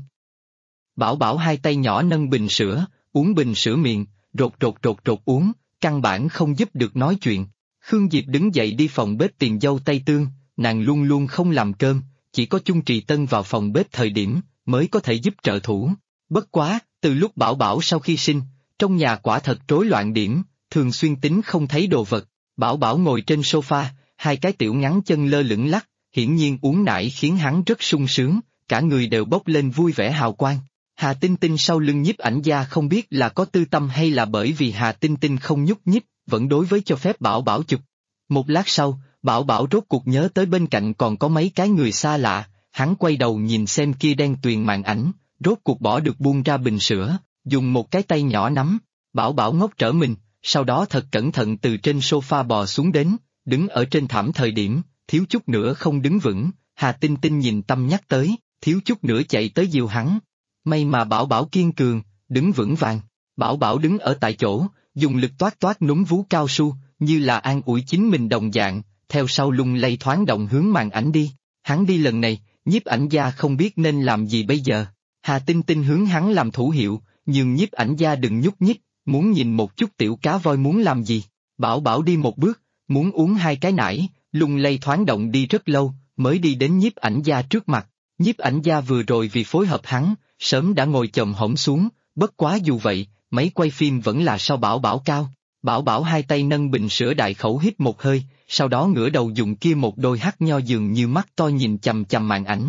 Bảo Bảo hai tay nhỏ nâng bình sữa, uống bình sữa miệng, rột uống, căn bản không giúp được nói chuyện. Khương Diệp đứng dậy đi phòng bếp tìm dâu tây tương, nàng luôn luôn không làm cơm, chỉ có Chung Trì Tân vào phòng bếp thời điểm, mới có thể giúp trợ thủ. Bất quá, từ lúc Bảo Bảo sau khi sinh, trong nhà quả thật rối loạn điểm, thường xuyên tính không thấy đồ vật. Bảo Bảo ngồi trên sofa, hai cái tiểu ngắn chân lơ lửng lắc, hiển nhiên uống nải khiến hắn rất sung sướng, cả người đều bốc lên vui vẻ hào quang. Hà Tinh Tinh sau lưng nhiếp ảnh gia không biết là có tư tâm hay là bởi vì Hà Tinh Tinh không nhúc nhích, vẫn đối với cho phép Bảo Bảo chụp. Một lát sau, Bảo Bảo rốt cuộc nhớ tới bên cạnh còn có mấy cái người xa lạ, hắn quay đầu nhìn xem kia đen tuyền màn ảnh, rốt cuộc bỏ được buông ra bình sữa, dùng một cái tay nhỏ nắm. Bảo Bảo ngốc trở mình, sau đó thật cẩn thận từ trên sofa bò xuống đến, đứng ở trên thảm thời điểm, thiếu chút nữa không đứng vững. Hà Tinh Tinh nhìn Tâm nhắc tới, thiếu chút nữa chạy tới dìu hắn. May mà Bảo Bảo kiên cường, đứng vững vàng. Bảo Bảo đứng ở tại chỗ, dùng lực toát núm vú cao su, như là an ủi chính mình đồng dạng, theo sau lung lay thoáng động hướng màn ảnh đi. Hắn đi lần này, nhiếp ảnh gia không biết nên làm gì bây giờ. Hà Tinh Tinh hướng hắn làm thủ hiệu, nhưng nhiếp ảnh gia đừng nhúc nhích, muốn nhìn một chút tiểu cá voi muốn làm gì. Bảo Bảo đi một bước, muốn uống hai cái nải, lung lay thoáng động đi rất lâu, mới đi đến nhiếp ảnh gia trước mặt. Nhiếp ảnh gia vừa rồi vì phối hợp hắn, sớm đã ngồi chồm hổm xuống, bất quá dù vậy, máy quay phim vẫn là sau Bảo Bảo cao. Bảo Bảo hai tay nâng bình sữa đại khẩu hít một hơi, sau đó ngửa đầu dùng kia một đôi hắt nho dường như mắt to nhìn chằm chằm màn ảnh.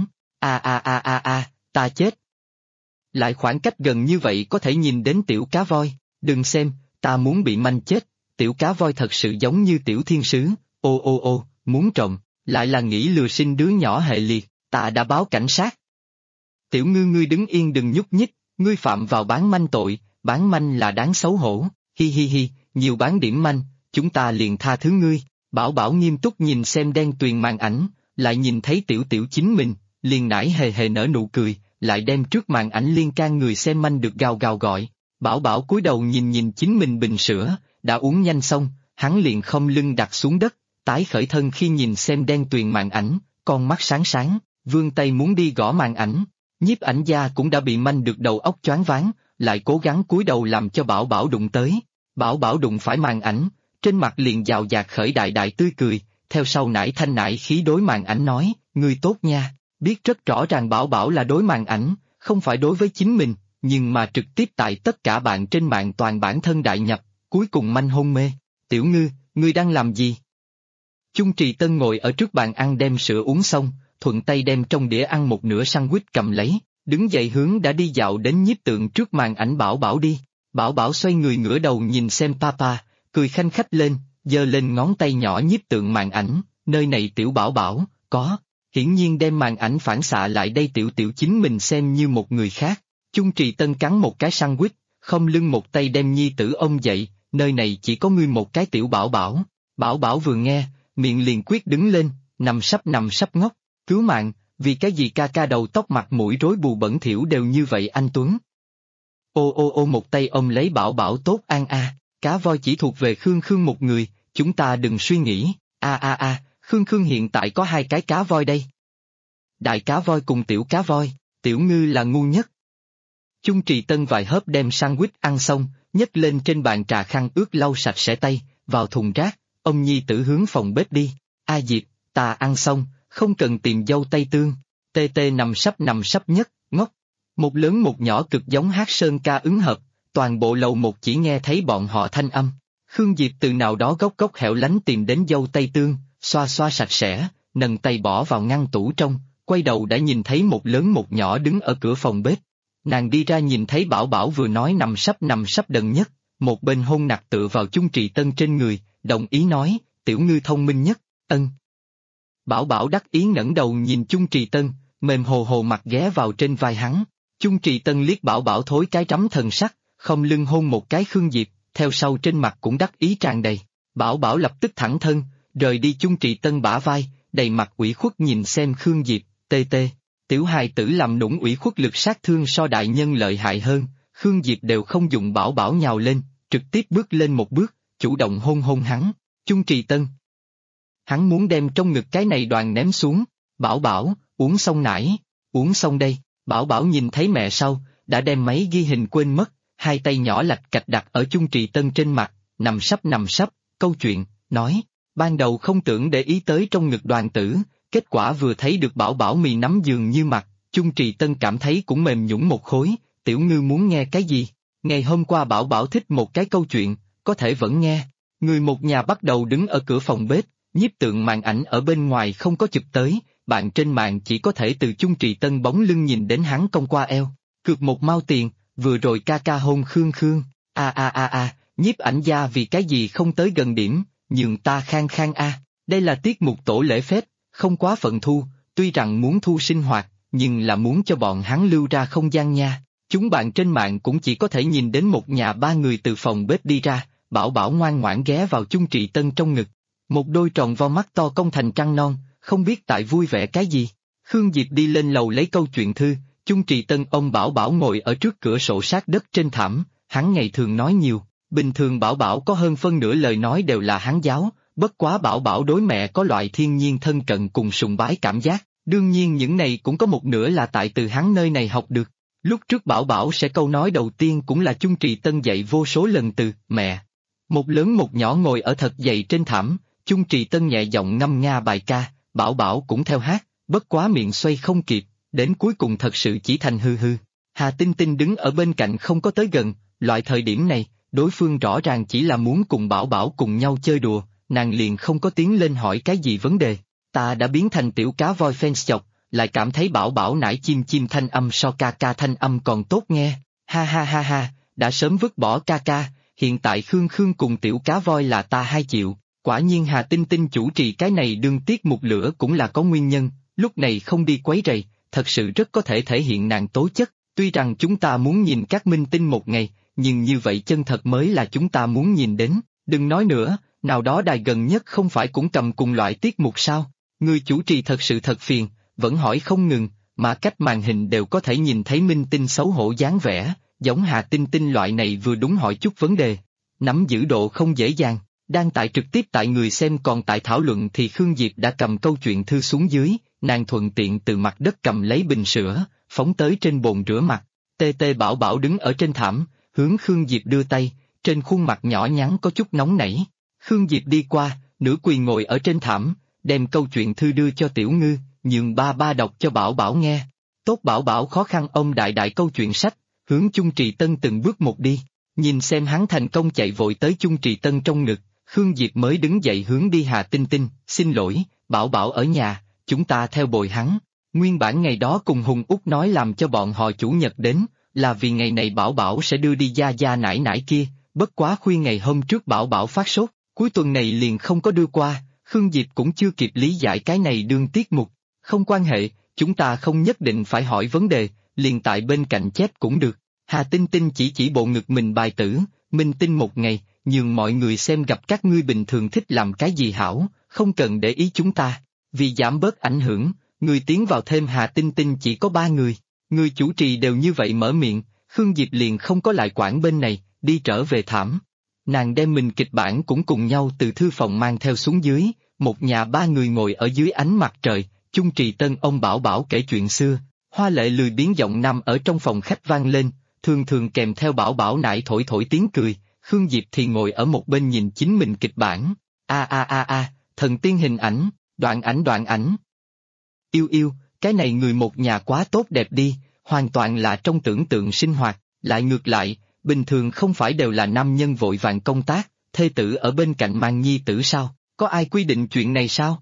Ta chết. Lại khoảng cách gần như vậy có thể nhìn đến tiểu cá voi, đừng xem, ta muốn bị manh chết, tiểu cá voi thật sự giống như tiểu thiên sứ, ô, muốn trộm, lại là nghĩ lừa sinh đứa nhỏ hệ liệt, ta đã báo cảnh sát. Tiểu ngư ngươi đứng yên đừng nhúc nhích, ngươi phạm vào bán manh tội, bán manh là đáng xấu hổ, hi, nhiều bán điểm manh, chúng ta liền tha thứ ngươi. Bảo Bảo nghiêm túc nhìn xem đen tuyền màn ảnh, lại nhìn thấy tiểu chính mình, liền nải hề nở nụ cười, lại đem trước màn ảnh liên can người xem manh được gào gọi. Bảo Bảo cúi đầu nhìn chính mình bình sữa, đã uống nhanh xong, hắn liền không lưng đặt xuống đất, tái khởi thân khi nhìn xem đen tuyền màn ảnh, con mắt sáng, vươn tay muốn đi gõ màn ảnh. Nhiếp ảnh gia cũng đã bị manh được đầu óc choáng váng, lại cố gắng cúi đầu làm cho Bảo Bảo đụng tới. Bảo Bảo đụng phải màn ảnh, trên mặt liền dạo dạt khởi đại tươi cười, theo sau nải thanh nải khí đối màn ảnh nói, ngươi tốt nha, biết rất rõ ràng Bảo Bảo là đối màn ảnh, không phải đối với chính mình, nhưng mà trực tiếp tại tất cả bạn trên mạng toàn bản thân đại nhập, cuối cùng manh hôn mê. Tiểu ngư, ngươi đang làm gì? Chung Trì Tân ngồi ở trước bàn ăn đem sữa uống xong, thuận tay đem trong đĩa ăn một nửa sandwich cầm lấy, đứng dậy hướng đã đi dạo đến nhiếp tượng trước màn ảnh Bảo Bảo đi. Bảo Bảo xoay người ngửa đầu nhìn xem papa, cười khanh khách lên, giơ lên ngón tay nhỏ nhiếp tượng màn ảnh, nơi này Tiểu Bảo Bảo, có. Hiển nhiên đem màn ảnh phản xạ lại đây Tiểu Tiểu chính mình xem như một người khác. Chung Trì Tân cắn một cái sandwich, không lưng một tay đem nhi tử ôm dậy, nơi này chỉ có ngươi một cái Tiểu Bảo Bảo. Bảo Bảo vừa nghe, miệng liền quyết đứng lên, nằm sắp ngốc, cứu mạng, vì cái gì ca ca đầu tóc mặt mũi rối bù bẩn thỉu đều như vậy anh Tuấn. Ô một tay ôm lấy Bảo Bảo tốt an a, cá voi chỉ thuộc về Khương Khương một người, chúng ta đừng suy nghĩ, Khương Khương hiện tại có 2 cái cá voi đây. Đại cá voi cùng tiểu cá voi, tiểu ngư là ngu nhất. Chung Trì Tân vài hớp đem sandwich ăn xong, nhấc lên trên bàn trà khăn ướt lau sạch sẽ tay, vào thùng rác, ông nhi tử hướng phòng bếp đi. A Diệp, ta ăn xong, không cần tìm dâu tây tương. Tê Tê nằm sấp nhất, ngốc. Một lớn một nhỏ cực giống hát sơn ca ứng hợp, toàn bộ lầu một chỉ nghe thấy bọn họ thanh âm. Khương Diệp từ nào đó góc hẻo lánh tìm đến dâu tây tương, xoa sạch sẽ, nâng tay bỏ vào ngăn tủ trong, quay đầu đã nhìn thấy một lớn một nhỏ đứng ở cửa phòng bếp. Nàng đi ra nhìn thấy Bảo Bảo vừa nói nằm sấp đần nhất, một bên hôn nặc tựa vào Chung Trì Tân trên người, đồng ý nói, tiểu ngư thông minh nhất, ân. Bảo Bảo đắc ý ngẩng đầu nhìn Chung Trì Tân, mềm hồ hồ mặt ghé vào trên vai hắn. Chung Trì Tân liếc Bảo Bảo thối cái trắm thần sắc, không lưng hôn một cái Khương Diệp, theo sau trên mặt cũng đắc ý tràn đầy. Bảo Bảo lập tức thẳng thân, rời đi Chung Trì Tân bả vai, đầy mặt ủy khuất nhìn xem Khương Diệp, tê. Tiểu hài tử làm nũng ủy khuất lực sát thương so đại nhân lợi hại hơn, Khương Diệp đều không dùng Bảo Bảo nhào lên, trực tiếp bước lên một bước, chủ động hôn hắn. Chung Trì Tân. Hắn muốn đem trong ngực cái này đoàn ném xuống. Bảo Bảo, uống xong nải, uống xong đây. Bảo Bảo nhìn thấy mẹ sau, đã đem máy ghi hình quên mất, 2 tay nhỏ lạch cạch đặt ở Chung Trì Tân trên mặt, nằm sấp, câu chuyện, nói, ban đầu không tưởng để ý tới trong ngực đoàn tử, kết quả vừa thấy được Bảo Bảo mì nắm giường như mặt, Chung Trì Tân cảm thấy cũng mềm nhũn một khối, tiểu ngư muốn nghe cái gì? Ngày hôm qua Bảo Bảo thích một cái câu chuyện, có thể vẫn nghe. Người một nhà bắt đầu đứng ở cửa phòng bếp, nhiếp tượng màn ảnh ở bên ngoài không có chụp tới, bạn trên mạng chỉ có thể từ Chung Trì Tân bóng lưng nhìn đến hắn cong qua eo, cược 1 mao tiền, vừa rồi ca ca hôn Khương Khương, nhiếp ảnh gia vì cái gì không tới gần điểm, nhường ta khang đây là tiết mục tổ lễ phép, không quá phận thu, tuy rằng muốn thu sinh hoạt, nhưng là muốn cho bọn hắn lưu ra không gian nha. Chúng bạn trên mạng cũng chỉ có thể nhìn đến một nhà 3 người từ phòng bếp đi ra, Bảo Bảo ngoan ngoãn ghé vào Chung Trì Tân trong ngực. Một đôi tròn vo mắt to cong thành trăng non, không biết tại vui vẻ cái gì. Khương Diệp đi lên lầu lấy câu chuyện thư, Chung Trì Tân ông Bảo Bảo ngồi ở trước cửa sổ sát đất trên thảm, hắn ngày thường nói nhiều, bình thường Bảo Bảo có hơn phân nửa lời nói đều là hắn giáo, bất quá Bảo Bảo đối mẹ có loại thiên nhiên thân cận cùng sùng bái cảm giác, đương nhiên những này cũng có một nửa là tại từ hắn nơi này học được. Lúc trước Bảo Bảo sẽ câu nói đầu tiên cũng là Chung Trì Tân dạy vô số lần từ mẹ. Một lớn một nhỏ ngồi ở thật dậy trên thảm, Chung Trì Tân nhẹ giọng ngâm nga bài ca, Bảo Bảo cũng theo hát, bất quá miệng xoay không kịp, đến cuối cùng thật sự chỉ thành hư hư. Hà Tinh Tinh đứng ở bên cạnh không có tới gần, loại thời điểm này, đối phương rõ ràng chỉ là muốn cùng Bảo Bảo cùng nhau chơi đùa, nàng liền không có tiến lên hỏi cái gì vấn đề. Ta đã biến thành tiểu cá voi fans chọc, lại cảm thấy Bảo Bảo nải chim thanh âm so ca ca thanh âm còn tốt nghe, ha, đã sớm vứt bỏ ca ca, hiện tại Khương Khương cùng tiểu cá voi là ta 2 triệu, quả nhiên Hà Tinh Tinh chủ trì cái này đương tiết mục lửa cũng là có nguyên nhân, lúc này không đi quấy rầy, thật sự rất có thể thể hiện nàng tố chất, tuy rằng chúng ta muốn nhìn các minh tinh một ngày, nhưng như vậy chân thật mới là chúng ta muốn nhìn đến, đừng nói nữa, nào đó đài gần nhất không phải cũng cầm cùng loại tiết mục sao, người chủ trì thật sự thật phiền, vẫn hỏi không ngừng, mà cách màn hình đều có thể nhìn thấy minh tinh xấu hổ dáng vẻ, giống Hà Tinh Tinh loại này vừa đúng hỏi chút vấn đề, nắm giữ độ không dễ dàng, đang tại trực tiếp tại người xem còn tại thảo luận thì Khương Diệp đã cầm câu chuyện thư xuống dưới, nàng thuận tiện từ mặt đất cầm lấy bình sữa, phóng tới trên bồn rửa mặt, Tê Bảo Bảo đứng ở trên thảm, hướng Khương Diệp đưa tay, trên khuôn mặt nhỏ nhắn có chút nóng nảy, Khương Diệp đi qua, nửa quỳ ngồi ở trên thảm, đem câu chuyện thư đưa cho Tiểu Ngư, nhường ba đọc cho Bảo Bảo nghe. Tốt Bảo Bảo khó khăn ôm đại câu chuyện sách, hướng Chung Trì Tân từng bước một đi, nhìn xem hắn thành công chạy vội tới Chung Trì Tân trong ngực, Khương Diệp mới đứng dậy hướng đi Hà Tinh Tinh, xin lỗi, Bảo Bảo ở nhà, chúng ta theo bồi hắn. Nguyên bản ngày đó cùng Hùng Út nói làm cho bọn họ chủ nhật đến, là vì ngày này Bảo Bảo sẽ đưa đi gia nải kia, bất quá khuya ngày hôm trước Bảo Bảo phát sốt, cuối tuần này liền không có đưa qua, Khương Diệp cũng chưa kịp lý giải cái này đương tiết mục. Không quan hệ, chúng ta không nhất định phải hỏi vấn đề, liền tại bên cạnh chép cũng được. Hà Tinh Tinh chỉ bộ ngực mình bài tử, minh tinh một ngày, nhường mọi người xem gặp các ngươi bình thường thích làm cái gì hảo, không cần để ý chúng ta. Vì giảm bớt ảnh hưởng, người tiến vào thêm Hà Tinh Tinh chỉ có 3 người. Người chủ trì đều như vậy mở miệng, Khương Diệp liền không có lại quản bên này, đi trở về thảm. Nàng đem mình kịch bản cũng cùng nhau từ thư phòng mang theo xuống dưới, một nhà 3 người ngồi ở dưới ánh mặt trời, Chung Trì Tân ông Bảo Bảo kể chuyện xưa, Hoa Lệ lười biếng giọng nam ở trong phòng khách vang lên, thường thường kèm theo Bảo Bảo nải thổi thổi tiếng cười, Khương Diệp thì ngồi ở một bên nhìn chính mình kịch bản, thần tiên hình ảnh, đoạn ảnh. Yêu yêu, cái này người một nhà quá tốt đẹp đi, hoàn toàn là trong tưởng tượng sinh hoạt, lại ngược lại, bình thường không phải đều là nam nhân vội vàng công tác, thê tử ở bên cạnh mang nhi tử sao, có ai quy định chuyện này sao?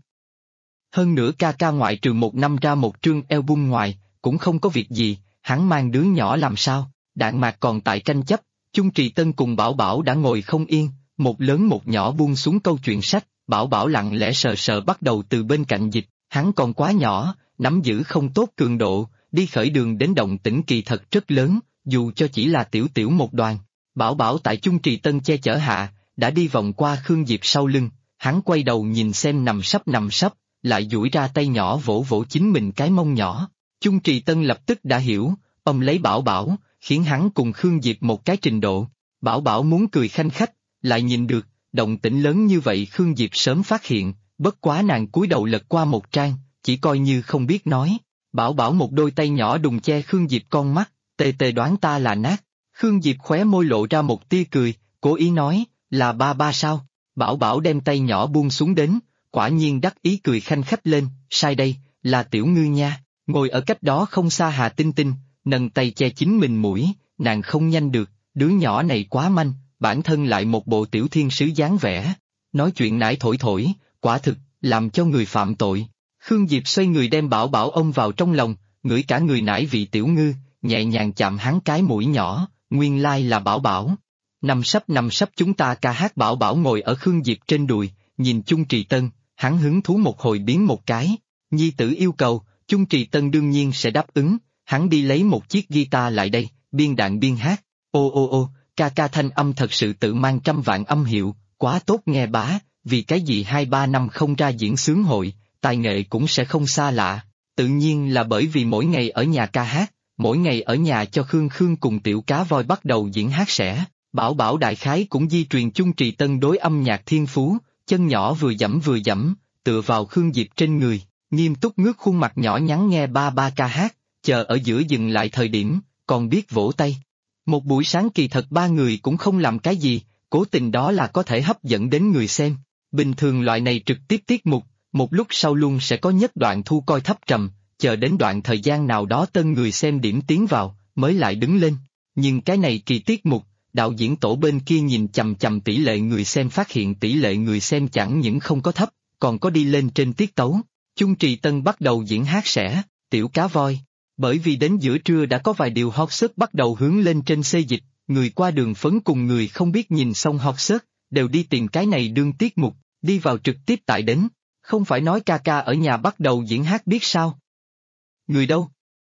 Hơn nữa ca ca ngoại trừ một năm ra một trương album ngoài, cũng không có việc gì, hắn mang đứa nhỏ làm sao, Đạn Mạc còn tại tranh chấp, Chung Trì Tân cùng Bảo Bảo đã ngồi không yên, một lớn một nhỏ buông xuống câu chuyện sách, Bảo Bảo lặng lẽ sờ sờ bắt đầu từ bên cạnh dịch, hắn còn quá nhỏ, nắm giữ không tốt cường độ, đi khởi đường đến động tĩnh kỳ thật rất lớn, dù cho chỉ là tiểu tiểu một đoàn. Bảo Bảo tại Chung Trì Tân che chở hạ, đã đi vòng qua Khương Diệp sau lưng, hắn quay đầu nhìn xem nằm sấp, lại duỗi ra tay nhỏ vỗ vỗ chính mình cái mông nhỏ. Chung Trì Tân lập tức đã hiểu, ôm lấy Bảo Bảo, khiến hắn cùng Khương Diệp một cái trình độ. Bảo Bảo muốn cười khanh khách, lại nhìn được, động tĩnh lớn như vậy Khương Diệp sớm phát hiện, bất quá nàng cúi đầu lật qua một trang, chỉ coi như không biết nói. Bảo Bảo một đôi tay nhỏ đùng che Khương Diệp con mắt, tê tê đoán ta là nát. Khương Diệp khóe môi lộ ra một tia cười, cố ý nói, là ba sao? Bảo Bảo đem tay nhỏ buông xuống đến, quả nhiên đắc ý cười khanh khách lên, sai đây, là Tiểu Ngư nha. Ngồi ở cách đó không xa Hà Tinh Tinh, nâng tay che chính mình mũi, nàng không nhanh được, đứa nhỏ này quá manh, bản thân lại một bộ tiểu thiên sứ dáng vẻ. Nói chuyện nải thổi thổi, quả thực, làm cho người phạm tội. Khương Diệp xoay người đem Bảo Bảo ôm vào trong lòng, ngửi cả người nải vị Tiểu Ngư, nhẹ nhàng chạm hắn cái mũi nhỏ, nguyên lai là Bảo Bảo. Nằm sấp chúng ta ca hát. Bảo Bảo ngồi ở Khương Diệp trên đùi, nhìn Chung Trì Tân, hắn hứng thú một hồi biến một cái. Nhi tử yêu cầu, Chung Trì Tân đương nhiên sẽ đáp ứng, hắn đi lấy một chiếc guitar lại đây, biên đạn biên hát. Ô, ca thanh âm thật sự tự mang trăm vạn âm hiệu, quá tốt nghe bá, vì cái gì 2-3 năm không ra diễn xướng hội, tài nghệ cũng sẽ không xa lạ. Tự nhiên là bởi vì mỗi ngày ở nhà ca hát, mỗi ngày ở nhà cho Khương cùng Tiểu Cá Voi bắt đầu diễn hát sẽ. Bảo Bảo đại khái cũng di truyền Chung Trì Tân đối âm nhạc thiên phú, chân nhỏ vừa dẫm, tựa vào Khương Diệp trên người, nghiêm túc ngước khuôn mặt nhỏ nhắn nghe ba ca hát, chờ ở giữa dừng lại thời điểm, còn biết vỗ tay. Một buổi sáng kỳ thật 3 người cũng không làm cái gì, cố tình đó là có thể hấp dẫn đến người xem. Bình thường loại này trực tiếp tiết mục, một lúc sau luôn sẽ có nhất đoạn thu coi thấp trầm, chờ đến đoạn thời gian nào đó tân người xem điểm tiến vào, mới lại đứng lên. Nhưng cái này kỳ tiết mục, đạo diễn tổ bên kia nhìn chằm tỷ lệ người xem phát hiện tỷ lệ người xem chẳng những không có thấp, còn có đi lên trên tiết tấu. Chung Trì Tân bắt đầu diễn hát sẽ, Tiểu Cá Voi. Bởi vì đến giữa trưa đã có vài điều hot search bắt đầu hướng lên trên xê dịch, người qua đường phấn cùng người không biết nhìn xong hot search, đều đi tìm cái này đương tiết mục, đi vào trực tiếp tại đến. Không phải nói ca ở nhà bắt đầu diễn hát biết sao? Người đâu?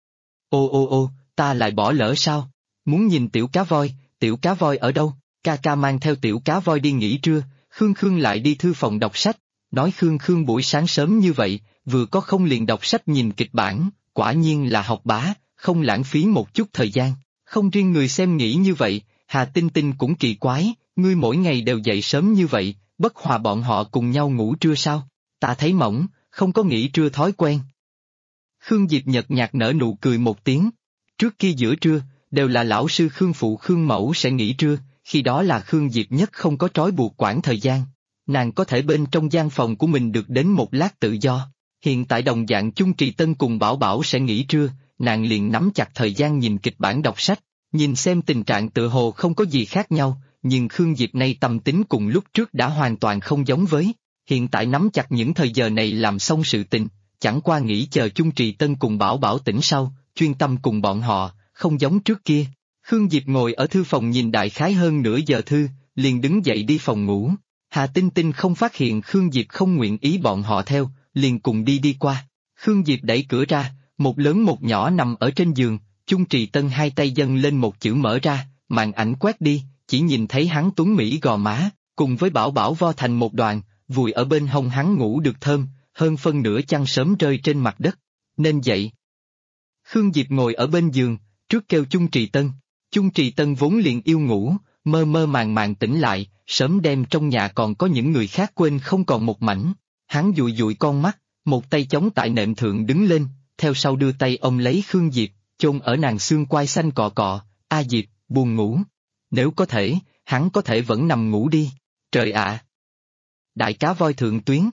Ô, ta lại bỏ lỡ sao? Muốn nhìn Tiểu Cá Voi ở đâu? Ca mang theo Tiểu Cá Voi đi nghỉ trưa, Khương lại đi thư phòng đọc sách, nói Khương buổi sáng sớm như vậy, vừa có không liền đọc sách nhìn kịch bản, quả nhiên là học bá, không lãng phí một chút thời gian. Không riêng người xem nghĩ như vậy, Hà Tinh Tinh cũng kỳ quái, ngươi mỗi ngày đều dậy sớm như vậy, bất hòa bọn họ cùng nhau ngủ trưa sao? Ta thấy mỏng, không có nghỉ trưa thói quen. Khương Diệp nhợt nhạt nở nụ cười một tiếng. Trước kia giữa trưa, đều là lão sư Khương phụ Khương mẫu sẽ nghỉ trưa, khi đó là Khương Diệp nhất không có trói buộc quản thời gian. Nàng có thể bên trong gian phòng của mình được đến một lát tự do. Hiện tại đồng dạng Chung Trì Tân cùng Bảo Bảo sẽ nghỉ trưa, nàng liền nắm chặt thời gian nhìn kịch bản đọc sách, nhìn xem tình trạng tựa hồ không có gì khác nhau, nhưng Khương Diệp nay tâm tính cùng lúc trước đã hoàn toàn không giống với. Hiện tại nắm chặt những thời giờ này làm xong sự tình, chẳng qua nghĩ chờ Chung Trì Tân cùng Bảo Bảo tỉnh sau, chuyên tâm cùng bọn họ, không giống trước kia. Khương Diệp ngồi ở thư phòng nhìn đại khái hơn nửa giờ thư, liền đứng dậy đi phòng ngủ. Hà Tinh Tinh không phát hiện Khương Diệp không nguyện ý bọn họ theo, liền cùng đi qua. Khương Diệp đẩy cửa ra, một lớn một nhỏ nằm ở trên giường, Chung Trì Tân hai tay dâng lên một chữ mở ra, màn ảnh quét đi, chỉ nhìn thấy hắn tuấn mỹ gò má, cùng với Bảo Bảo vo thành một đoàn, vùi ở bên hông hắn ngủ được thơm, hơn phân nửa chăn sớm rơi trên mặt đất. Nên dậy. Khương Diệp ngồi ở bên giường, trước kêu Chung Trì Tân. Chung Trì Tân vốn liền yêu ngủ, mơ mơ màng màng tỉnh lại, sớm đem trong nhà còn có những người khác quên không còn một mảnh. Hắn dụi dụi con mắt, một tay chống tại nệm thượng đứng lên, theo sau đưa tay ôm lấy Khương Diệp, chôn ở nàng xương quai xanh cọ cọ. A Diệp, buồn ngủ. Nếu có thể, hắn có thể vẫn nằm ngủ đi. Trời ạ! Đại cá voi thượng tuyến,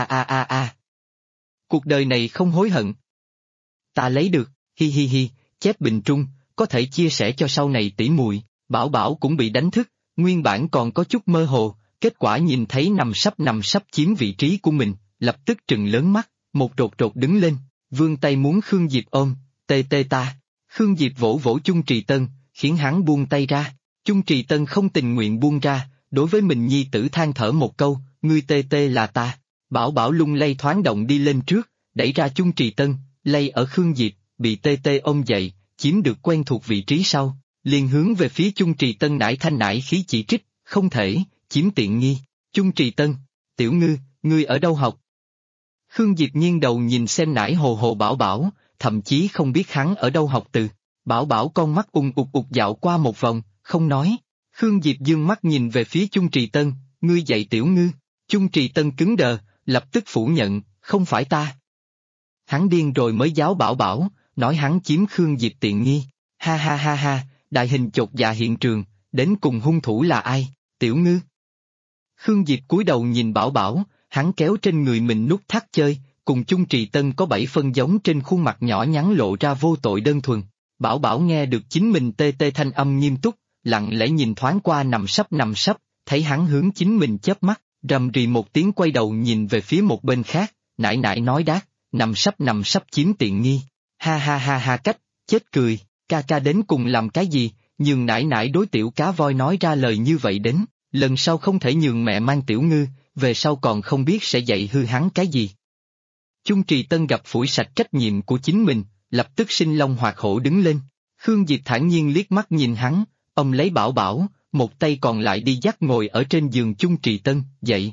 a. Cuộc đời này không hối hận. Ta lấy được, hi hi hi, chép bình trung, có thể chia sẻ cho sau này tỉ muội. Bảo Bảo cũng bị đánh thức, nguyên bản còn có chút mơ hồ, kết quả nhìn thấy nằm sắp chiếm vị trí của mình, lập tức trừng lớn mắt, một rột đứng lên, vươn tay muốn Khương Diệp ôm, tê ta. Khương Diệp vỗ vỗ Chung Trì Tân, khiến hắn buông tay ra. Chung Trì Tân không tình nguyện buông ra, đối với mình nhi tử than thở một câu, ngươi tê là ta. Bảo Bảo lung lay thoáng động đi lên trước, đẩy ra Chung Trì Tân, lay ở Khương Diệp, bị tê ôm dậy, chiếm được quen thuộc vị trí sau, liền hướng về phía Chung Trì Tân nải thanh nải khí chỉ trích, không thể, chiếm tiện nghi. Chung Trì Tân, tiểu ngư, ngươi ở đâu học? Khương Diệp nghiêng đầu nhìn xem nải hồ Bảo Bảo, thậm chí không biết hắn ở đâu học từ. Bảo Bảo con mắt ục dạo qua một vòng, không nói. Khương Diệp dương mắt nhìn về phía Chung Trì Tân, ngươi dạy tiểu ngư. Chung Trì Tân cứng đờ, lập tức phủ nhận, không phải ta. Hắn điên rồi mới giáo Bảo Bảo, nói hắn chiếm Khương Diệp tiện nghi. Ha, đại hình chột dạ hiện trường, đến cùng hung thủ là ai, tiểu ngư? Khương Diệp cúi đầu nhìn Bảo Bảo, hắn kéo trên người mình nút thắt chơi, cùng Chung Trì Tân có 7 phân giống trên khuôn mặt nhỏ nhắn lộ ra vô tội đơn thuần. Bảo Bảo nghe được chính mình tê thanh âm nghiêm túc, lặng lẽ nhìn thoáng qua nằm sấp, thấy hắn hướng chính mình chớp mắt, rầm rì một tiếng quay đầu nhìn về phía một bên khác, nải nói đát, nằm sấp chiếm tiện nghi. Ha cách, chết cười, ca đến cùng làm cái gì, nhường nải đối tiểu cá voi nói ra lời như vậy đến, lần sau không thể nhường mẹ mang tiểu ngư, về sau còn không biết sẽ dạy hư hắn cái gì. Chung Trì Tân gặp phủi sạch trách nhiệm của chính mình, lập tức sinh long hoạt hổ đứng lên. Khương Diệp thản nhiên liếc mắt nhìn hắn, ông lấy Bảo Bảo, một tay còn lại đi dắt ngồi ở trên giường Chung Trì Tân, dậy.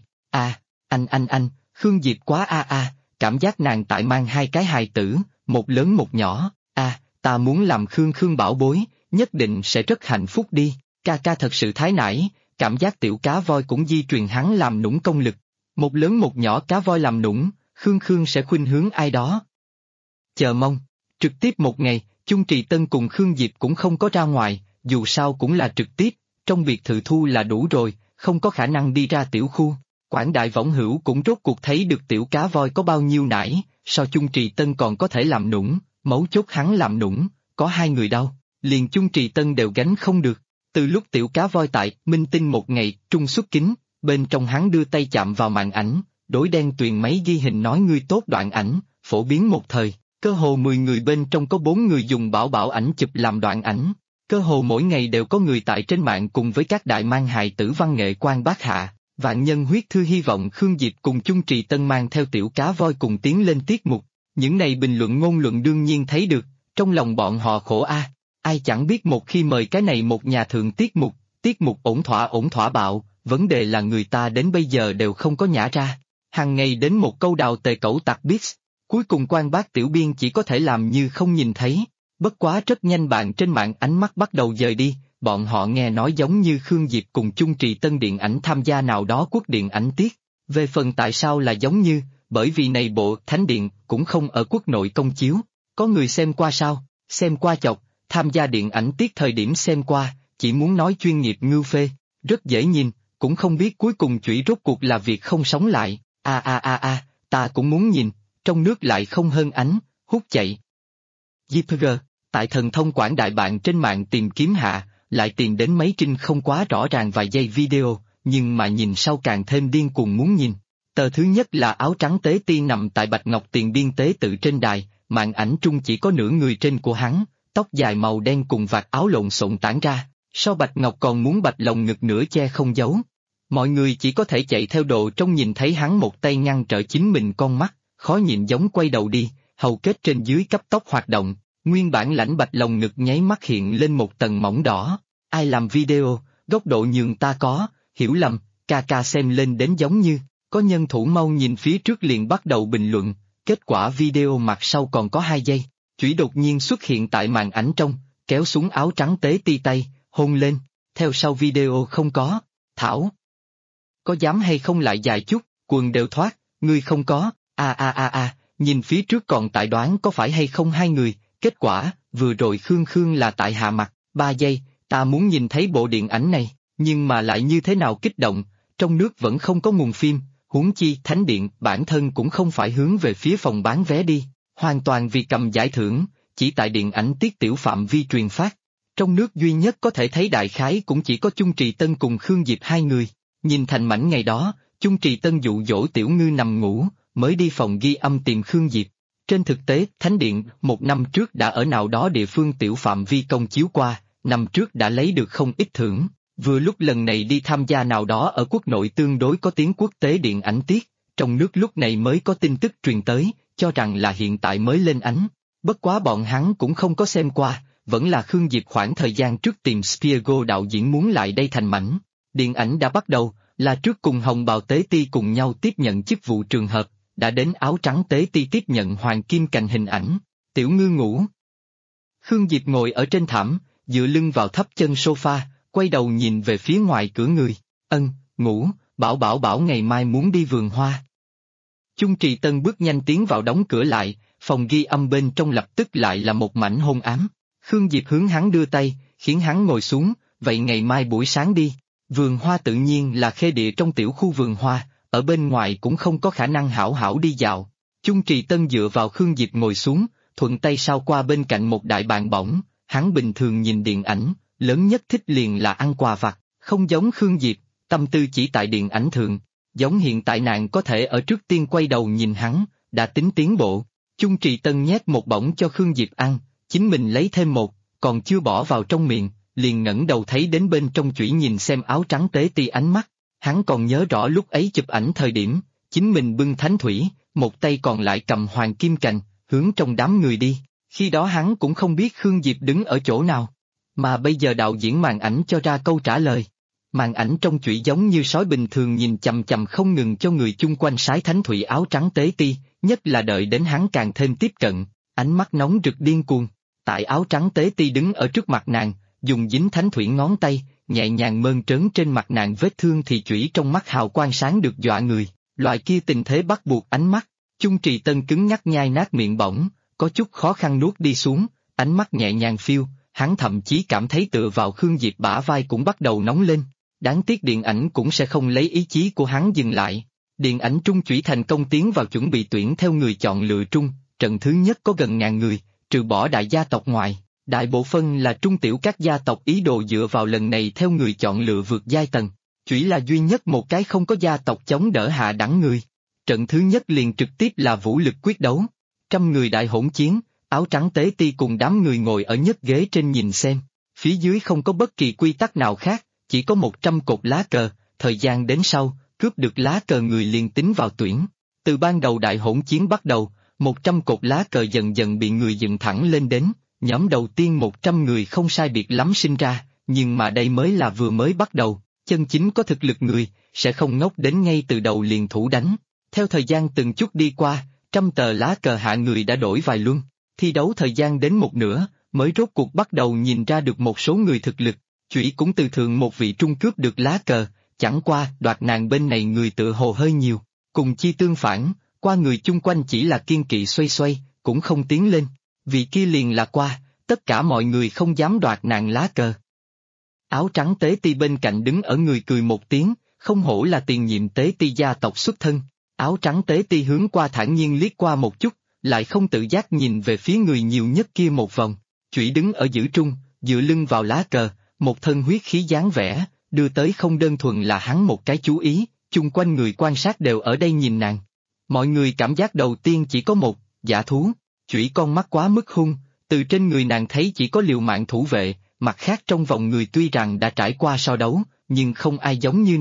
Anh, Khương Diệp quá cảm giác nàng tại mang hai cái hài tử, một lớn một nhỏ. Ta muốn làm Khương bảo bối, nhất định sẽ rất hạnh phúc đi. Ca thật sự thái nải, cảm giác tiểu cá voi cũng di truyền hắn làm nũng công lực. Một lớn một nhỏ cá voi làm nũng, Khương sẽ khuynh hướng ai đó. Chờ mong. Trực tiếp một ngày, Chung Trì Tân cùng Khương Diệp cũng không có ra ngoài, dù sao cũng là trực tiếp, trong biệt thự thu là đủ rồi, không có khả năng đi ra tiểu khu. Quảng Đại Võng Hữu cũng rốt cuộc thấy được tiểu cá voi có bao nhiêu nải, sao Chung Trì Tân còn có thể làm nũng, mấu chốt hắn làm nũng, có hai người đâu, liền Chung Trì Tân đều gánh không được. Từ lúc tiểu cá voi tại Minh Tinh một ngày trung xuất kính, bên trong hắn đưa tay chạm vào màn ảnh, đối đen tuyền máy ghi hình nói ngươi tốt đoạn ảnh, phổ biến một thời, cơ hồ 10 người bên trong có 4 người dùng Bảo ảnh chụp làm đoạn ảnh, cơ hồ mỗi ngày đều có người tại trên mạng cùng với các đại mang hài tử văn nghệ quan bác hạ. Vạn nhân huyết thư hy vọng Khương Diệp cùng Chung Trì Tân mang theo tiểu cá voi cùng tiến lên tiết mục, những này bình luận ngôn luận đương nhiên thấy được, trong lòng bọn họ khổ ai chẳng biết một khi mời cái này một nhà thượng tiết mục ổn thỏa bạo, vấn đề là người ta đến bây giờ đều không có nhả ra, hàng ngày đến một câu đào tề cẩu tặc biết, cuối cùng quan bác tiểu biên chỉ có thể làm như không nhìn thấy, bất quá rất nhanh bạn trên mạng ánh mắt bắt đầu dời đi. Bọn họ nghe nói giống như Khương Diệp cùng Chung Trì Tân điện ảnh tham gia nào đó quốc điện ảnh tiết. Về phần tại sao là giống như, bởi vì này bộ Thánh Điện cũng không ở quốc nội công chiếu. Có người xem qua sao, xem qua chọc, tham gia điện ảnh tiết thời điểm xem qua, chỉ muốn nói chuyên nghiệp ngưu phê, rất dễ nhìn, cũng không biết cuối cùng chủy rốt cuộc là việc không sống lại. Ta cũng muốn nhìn, trong nước lại không hơn ánh, hút chạy. GPG, tại thần thông quảng đại bạn trên mạng tìm kiếm hạ, lại tìm đến mấy trinh không quá rõ ràng vài giây video, nhưng mà nhìn sau càng thêm điên cuồng muốn nhìn. Tờ thứ nhất là áo trắng tế ti nằm tại Bạch Ngọc Tiền Biên tế tự trên đài, màn ảnh trung chỉ có nửa người trên của hắn, tóc dài màu đen cùng vạt áo lộn xộn tản ra, so Bạch Ngọc còn muốn bạch lồng ngực nửa che không giấu. Mọi người chỉ có thể chạy theo độ trong nhìn thấy hắn một tay ngăn trở chính mình con mắt, khó nhịn giống quay đầu đi, hầu kết trên dưới cấp tốc hoạt động, nguyên bản lãnh bạch lồng ngực nháy mắt hiện lên một tầng mỏng đỏ. Ai làm video, góc độ nhường ta có, hiểu lầm, ca xem lên đến giống như, có nhân thủ mau nhìn phía trước liền bắt đầu bình luận, kết quả video mặt sau còn có 2 giây, chủy đột nhiên xuất hiện tại màn ảnh trong, kéo xuống áo trắng tế ti tay, hôn lên, theo sau video không có, Thảo. Có dám hay không lại dài chút, quần đều thoát, ngươi không có, nhìn phía trước còn tại đoán có phải hay không 2 người, kết quả, vừa rồi Khương là tại hạ mặt, 3 giây, ta muốn nhìn thấy bộ điện ảnh này, nhưng mà lại như thế nào kích động, trong nước vẫn không có nguồn phim, huống chi Thánh Điện bản thân cũng không phải hướng về phía phòng bán vé đi, hoàn toàn vì cầm giải thưởng, chỉ tại điện ảnh tiết tiểu phạm vi truyền phát. Trong nước duy nhất có thể thấy đại khái cũng chỉ có Chung Trì Tân cùng Khương Diệp 2 người, nhìn thành mảnh ngày đó, Chung Trì Tân dụ dỗ Tiểu Ngư nằm ngủ, mới đi phòng ghi âm tìm Khương Diệp. Trên thực tế, Thánh Điện, 1 năm trước đã ở nào đó địa phương tiểu phạm vi công chiếu qua, năm trước đã lấy được không ít thưởng, vừa lúc lần này đi tham gia nào đó ở quốc nội tương đối có tiếng quốc tế điện ảnh tiết, trong nước lúc này mới có tin tức truyền tới, cho rằng là hiện tại mới lên ánh, bất quá bọn hắn cũng không có xem qua, vẫn là Khương Diệp khoảng thời gian trước tìm Spiego đạo diễn muốn lại đây thành mảnh. Điện ảnh đã bắt đầu, là trước cùng Hồng Bào Tế Ti cùng nhau tiếp nhận chức vụ trường hợp, đã đến áo trắng Tế Ti tiếp nhận Hoàng Kim Cành hình ảnh, Tiểu Ngư ngủ. Khương Diệp ngồi ở trên thảm, dựa lưng vào thấp chân sofa, quay đầu nhìn về phía ngoài cửa người, ngủ, bảo ngày mai muốn đi vườn hoa. Chung Trì Tân bước nhanh tiến vào đóng cửa lại, phòng ghi âm bên trong lập tức lại là một mảnh hôn ám. Khương Diệp hướng hắn đưa tay, khiến hắn ngồi xuống, vậy ngày mai buổi sáng đi. Vườn hoa tự nhiên là khê địa trong tiểu khu vườn hoa, ở bên ngoài cũng không có khả năng hảo hảo đi dạo. Chung Trì Tân dựa vào Khương Diệp ngồi xuống, thuận tay sao qua bên cạnh một đại bàn bỏng, hắn bình thường nhìn điện ảnh, lớn nhất thích liền là ăn quà vặt, không giống Khương Diệp, tâm tư chỉ tại điện ảnh thường, giống hiện tại nàng có thể ở trước tiên quay đầu nhìn hắn, đã tính tiến bộ. Chung Trì Tân nhét một bỏng cho Khương Diệp ăn, chính mình lấy thêm một, còn chưa bỏ vào trong miệng, liền ngẩng đầu thấy đến bên trong chủy nhìn xem áo trắng Tế Ti ánh mắt, hắn còn nhớ rõ lúc ấy chụp ảnh thời điểm, chính mình bưng thánh thủy, một tay còn lại cầm hoàng kim cành, hướng trong đám người đi, khi đó hắn cũng không biết Khương Diệp đứng ở chỗ nào, mà bây giờ đạo diễn màn ảnh cho ra câu trả lời. Màn ảnh trong chủy giống như sói bình thường nhìn chằm chằm không ngừng cho người chung quanh sái thánh thủy áo trắng Tế Ti, nhất là đợi đến hắn càng thêm tiếp cận, ánh mắt nóng rực điên cuồng. Tại áo trắng Tế Ti đứng ở trước mặt nàng, dùng dính thánh thủy ngón tay, nhẹ nhàng mơn trớn trên mặt nàng vết thương thì chủy trong mắt hào quang sáng được dọa người, loại kia tình thế bắt buộc ánh mắt. Chung Trì Tân cứng nhắc nhai nát miệng bỏng, có chút khó khăn nuốt đi xuống, ánh mắt nhẹ nhàng phiêu, hắn thậm chí cảm thấy tựa vào Khương Diệp bả vai cũng bắt đầu nóng lên. Đáng tiếc điện ảnh cũng sẽ không lấy ý chí của hắn dừng lại. Điện ảnh trung chủy thành công tiến vào chuẩn bị tuyển theo người chọn lựa trung, trận thứ nhất có gần 1000 người, trừ bỏ đại gia tộc ngoài, đại bộ phân là trung tiểu các gia tộc ý đồ dựa vào lần này theo người chọn lựa vượt giai tầng. Chủy là duy nhất một cái không có gia tộc chống đỡ hạ đẳng người. Trận thứ nhất liền trực tiếp là vũ lực quyết đấu. 100 người đại hỗn chiến, áo trắng Tế Ti cùng đám người ngồi ở nhất ghế trên nhìn xem, phía dưới không có bất kỳ quy tắc nào khác, chỉ có 100 cột lá cờ, thời gian đến sau, cướp được lá cờ người liền tính vào tuyển. Từ ban đầu đại hỗn chiến bắt đầu, 100 cột lá cờ dần dần bị người dựng thẳng lên đến, nhóm đầu tiên 100 người không sai biệt lắm sinh ra, nhưng mà đây mới là vừa mới bắt đầu, chân chính có thực lực người, sẽ không ngốc đến ngay từ đầu liền thủ đánh. Theo thời gian từng chút đi qua, 100 tờ lá cờ hạ người đã đổi vài luân, thi đấu thời gian đến một nửa, mới rốt cuộc bắt đầu nhìn ra được một số người thực lực. Chủy cũng từ thường một vị trung cướp được lá cờ, chẳng qua đoạt nàng bên này người tựa hồ hơi nhiều, cùng chi tương phản, qua người chung quanh chỉ là kiên kỵ xoay xoay, cũng không tiến lên, vị kia liền là qua, tất cả mọi người không dám đoạt nàng lá cờ. Áo trắng Tế Ti bên cạnh đứng ở người cười một tiếng, không hổ là tiền nhiệm Tế Ti gia tộc xuất thân, áo trắng Tế Ti hướng qua thản nhiên liếc qua một chút, lại không tự giác nhìn về phía người nhiều nhất kia một vòng, Chủy đứng ở giữa trung, dựa lưng vào lá cờ, một thân huyết khí dáng vẻ, đưa tới không đơn thuần là hắn một cái chú ý, chung quanh người quan sát đều ở đây nhìn nàng. Mọi người cảm giác đầu tiên chỉ có một, dã thú, Chủy con mắt quá mức hung, từ trên người nàng thấy chỉ có liều mạng thủ vệ, mặt khác trong vòng người tuy rằng đã trải qua so đấu, nhưng không ai giống như nàng,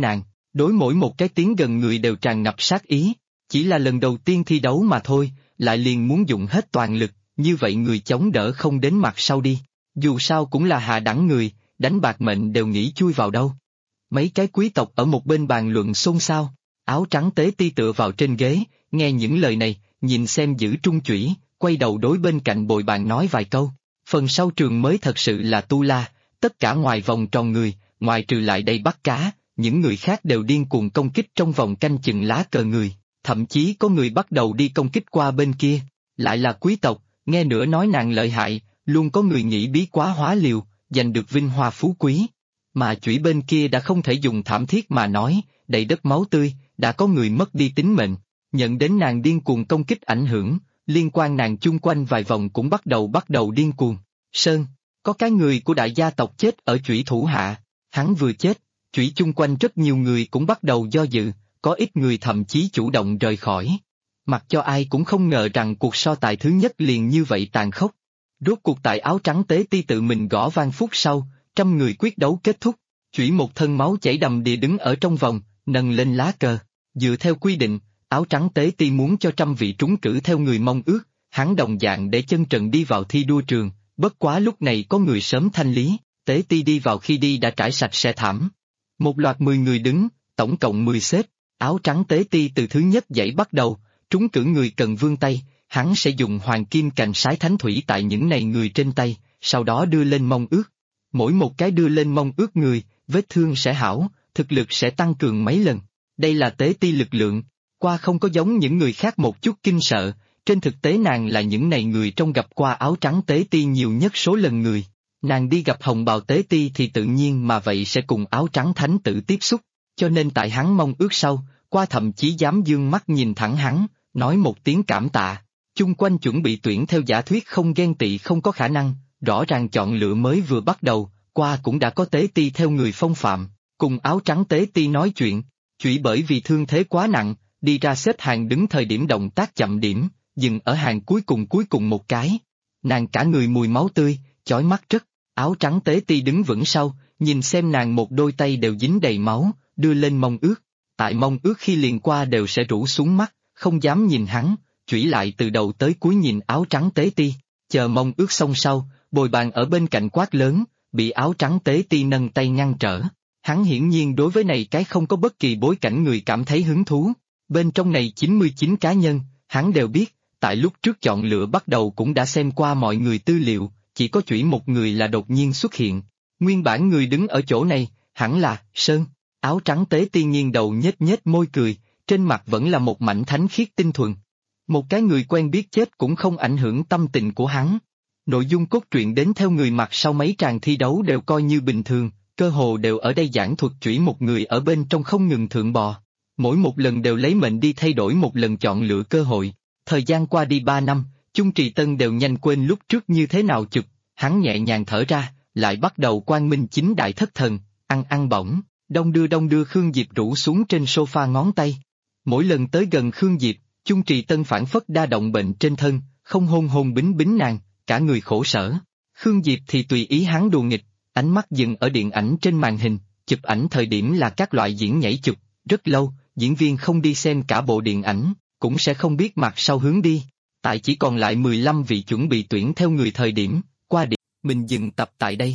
Đối mỗi một cái tiến gần người đều tràn ngập sát ý, chỉ là lần đầu tiên thi đấu mà thôi, lại liền muốn dùng hết toàn lực, như vậy người chống đỡ không đến mặt sau đi. Dù sao cũng là hạ đẳng người, đánh bạc mệnh đều nghĩ chui vào đâu. Mấy cái quý tộc ở một bên bàn luận xôn xao, áo trắng tế ti tựa vào trên ghế, nghe những lời này, nhìn xem giữ trung chủy, quay đầu đối bên cạnh bồi bàn nói vài câu. Phần sau trường mới thật sự là tu la, tất cả ngoài vòng tròn người, ngoài trừ lại đây bắt cá, những người khác đều điên cuồng công kích trong vòng canh chừng lá cờ người, thậm chí có người bắt đầu đi công kích qua bên kia, lại là quý tộc, nghe nữa nói nàng lợi hại, luôn có người nghĩ bí quá hóa liều, giành được vinh hoa phú quý. Mà chủy bên kia đã không thể dùng thảm thiết mà nói, đầy đất máu tươi, đã có người mất đi tính mệnh, nhận đến nàng điên cuồng công kích ảnh hưởng, liên quan nàng chung quanh vài vòng cũng bắt đầu điên cuồng. Sơn, có cái người của đại gia tộc chết ở chủy thủ hạ, hắn vừa chết, chủy chung quanh rất nhiều người cũng bắt đầu do dự, có ít người thậm chí chủ động rời khỏi. Mặc cho ai cũng không ngờ rằng cuộc so tài thứ nhất liền như vậy tàn khốc. Rốt cuộc tại áo trắng tế ti tự mình gõ vang phút sau, 100 người quyết đấu kết thúc, chủy một thân máu chảy đầm đìa đứng ở trong vòng, nâng lên lá cờ. Dựa theo quy định, áo trắng tế ti muốn cho 100 vị trúng cử theo người mong ước, hắn đồng dạng để chân trần đi vào thi đua trường, bất quá lúc này có người sớm thanh lý, tế ti đi vào khi đi đã trải sạch sẽ thảm. Một loạt 10 người đứng, tổng cộng 10 xếp, áo trắng tế ti từ thứ nhất dãy bắt đầu, trúng cử người cần vươn tay, hắn sẽ dùng hoàng kim cành sái thánh thủy tại những này người trên tay, sau đó đưa lên mong ước. Mỗi một cái đưa lên mong ước người, vết thương sẽ hảo, thực lực sẽ tăng cường mấy lần. Đây là tế ti lực lượng, qua không có giống những người khác một chút kinh sợ, trên thực tế nàng là những này người trong gặp qua áo trắng tế ti nhiều nhất số lần người. Nàng đi gặp hồng bào tế ti thì tự nhiên mà vậy sẽ cùng áo trắng thánh tử tiếp xúc, cho nên tại hắn mong ước sau, qua thậm chí dám dương mắt nhìn thẳng hắn, nói một tiếng cảm tạ. Chung quanh chuẩn bị tuyển theo giả thuyết không ghen tị không có khả năng, rõ ràng chọn lựa mới vừa bắt đầu, qua cũng đã có tế ti theo người phong phạm, cùng áo trắng tế ti nói chuyện, chỉ bởi vì thương thế quá nặng, đi ra xếp hàng đứng thời điểm động tác chậm điểm, dừng ở hàng cuối cùng một cái. Nàng cả người mùi máu tươi, chói mắt rất, áo trắng tế ti đứng vững sau, nhìn xem nàng một đôi tay đều dính đầy máu, đưa lên mong ước. Tại mong ước khi liền qua đều sẽ rũ xuống mắt, không dám nhìn hắn, chủy lại từ đầu tới cuối nhìn áo trắng tế ti, chờ mong ước xong sau, bồi bàn ở bên cạnh quát lớn, bị áo trắng tế ti nâng tay ngăn trở. Hắn hiển nhiên đối với này cái không có bất kỳ bối cảnh người cảm thấy hứng thú, bên trong này 99 cá nhân, hắn đều biết, tại lúc trước chọn lựa bắt đầu cũng đã xem qua mọi người tư liệu, chỉ có chủy một người là đột nhiên xuất hiện. Nguyên bản người đứng ở chỗ này, hẳn là Sơn. Áo trắng tế ti nghiêng đầu nhếch nhếch môi cười, trên mặt vẫn là một mảnh thánh khiết tinh thuần. Một cái người quen biết chết cũng không ảnh hưởng tâm tình của hắn. Nội dung cốt truyện đến theo người mặt sau mấy tràng thi đấu đều coi như bình thường, cơ hồ đều ở đây giảng thuật chủy một người ở bên trong không ngừng thượng bò. Mỗi một lần đều lấy mệnh đi thay đổi một lần chọn lựa cơ hội. Thời gian qua đi 3 năm, Chung Trì Tân đều nhanh quên lúc trước như thế nào chụp, hắn nhẹ nhàng thở ra, lại bắt đầu quang minh chính đại thất thần, ăn bổng, đông đưa Khương Diệp rủ xuống trên sofa ngón tay. Mỗi lần tới gần Khương Diệp, Chung Trì Tân phản phất đa động bệnh trên thân, không hôn bính bính nàng, cả người khổ sở. Khương Diệp thì tùy ý hắn đùa nghịch, ánh mắt dừng ở điện ảnh trên màn hình, chụp ảnh thời điểm là các loại diễn nhảy chụp, rất lâu, diễn viên không đi xem cả bộ điện ảnh, cũng sẽ không biết mặt sau hướng đi. Tại chỉ còn lại 15 vị chuẩn bị tuyển theo người thời điểm, qua điểm, mình dừng tập tại đây.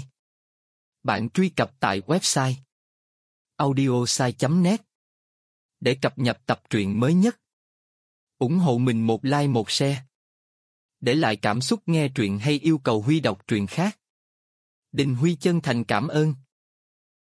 Bạn truy cập tại website audiosai.net để cập nhật tập truyện mới nhất. Ủng hộ mình một like một share. Để lại cảm xúc nghe truyện hay yêu cầu Huy đọc truyện khác. Đình Huy chân thành cảm ơn.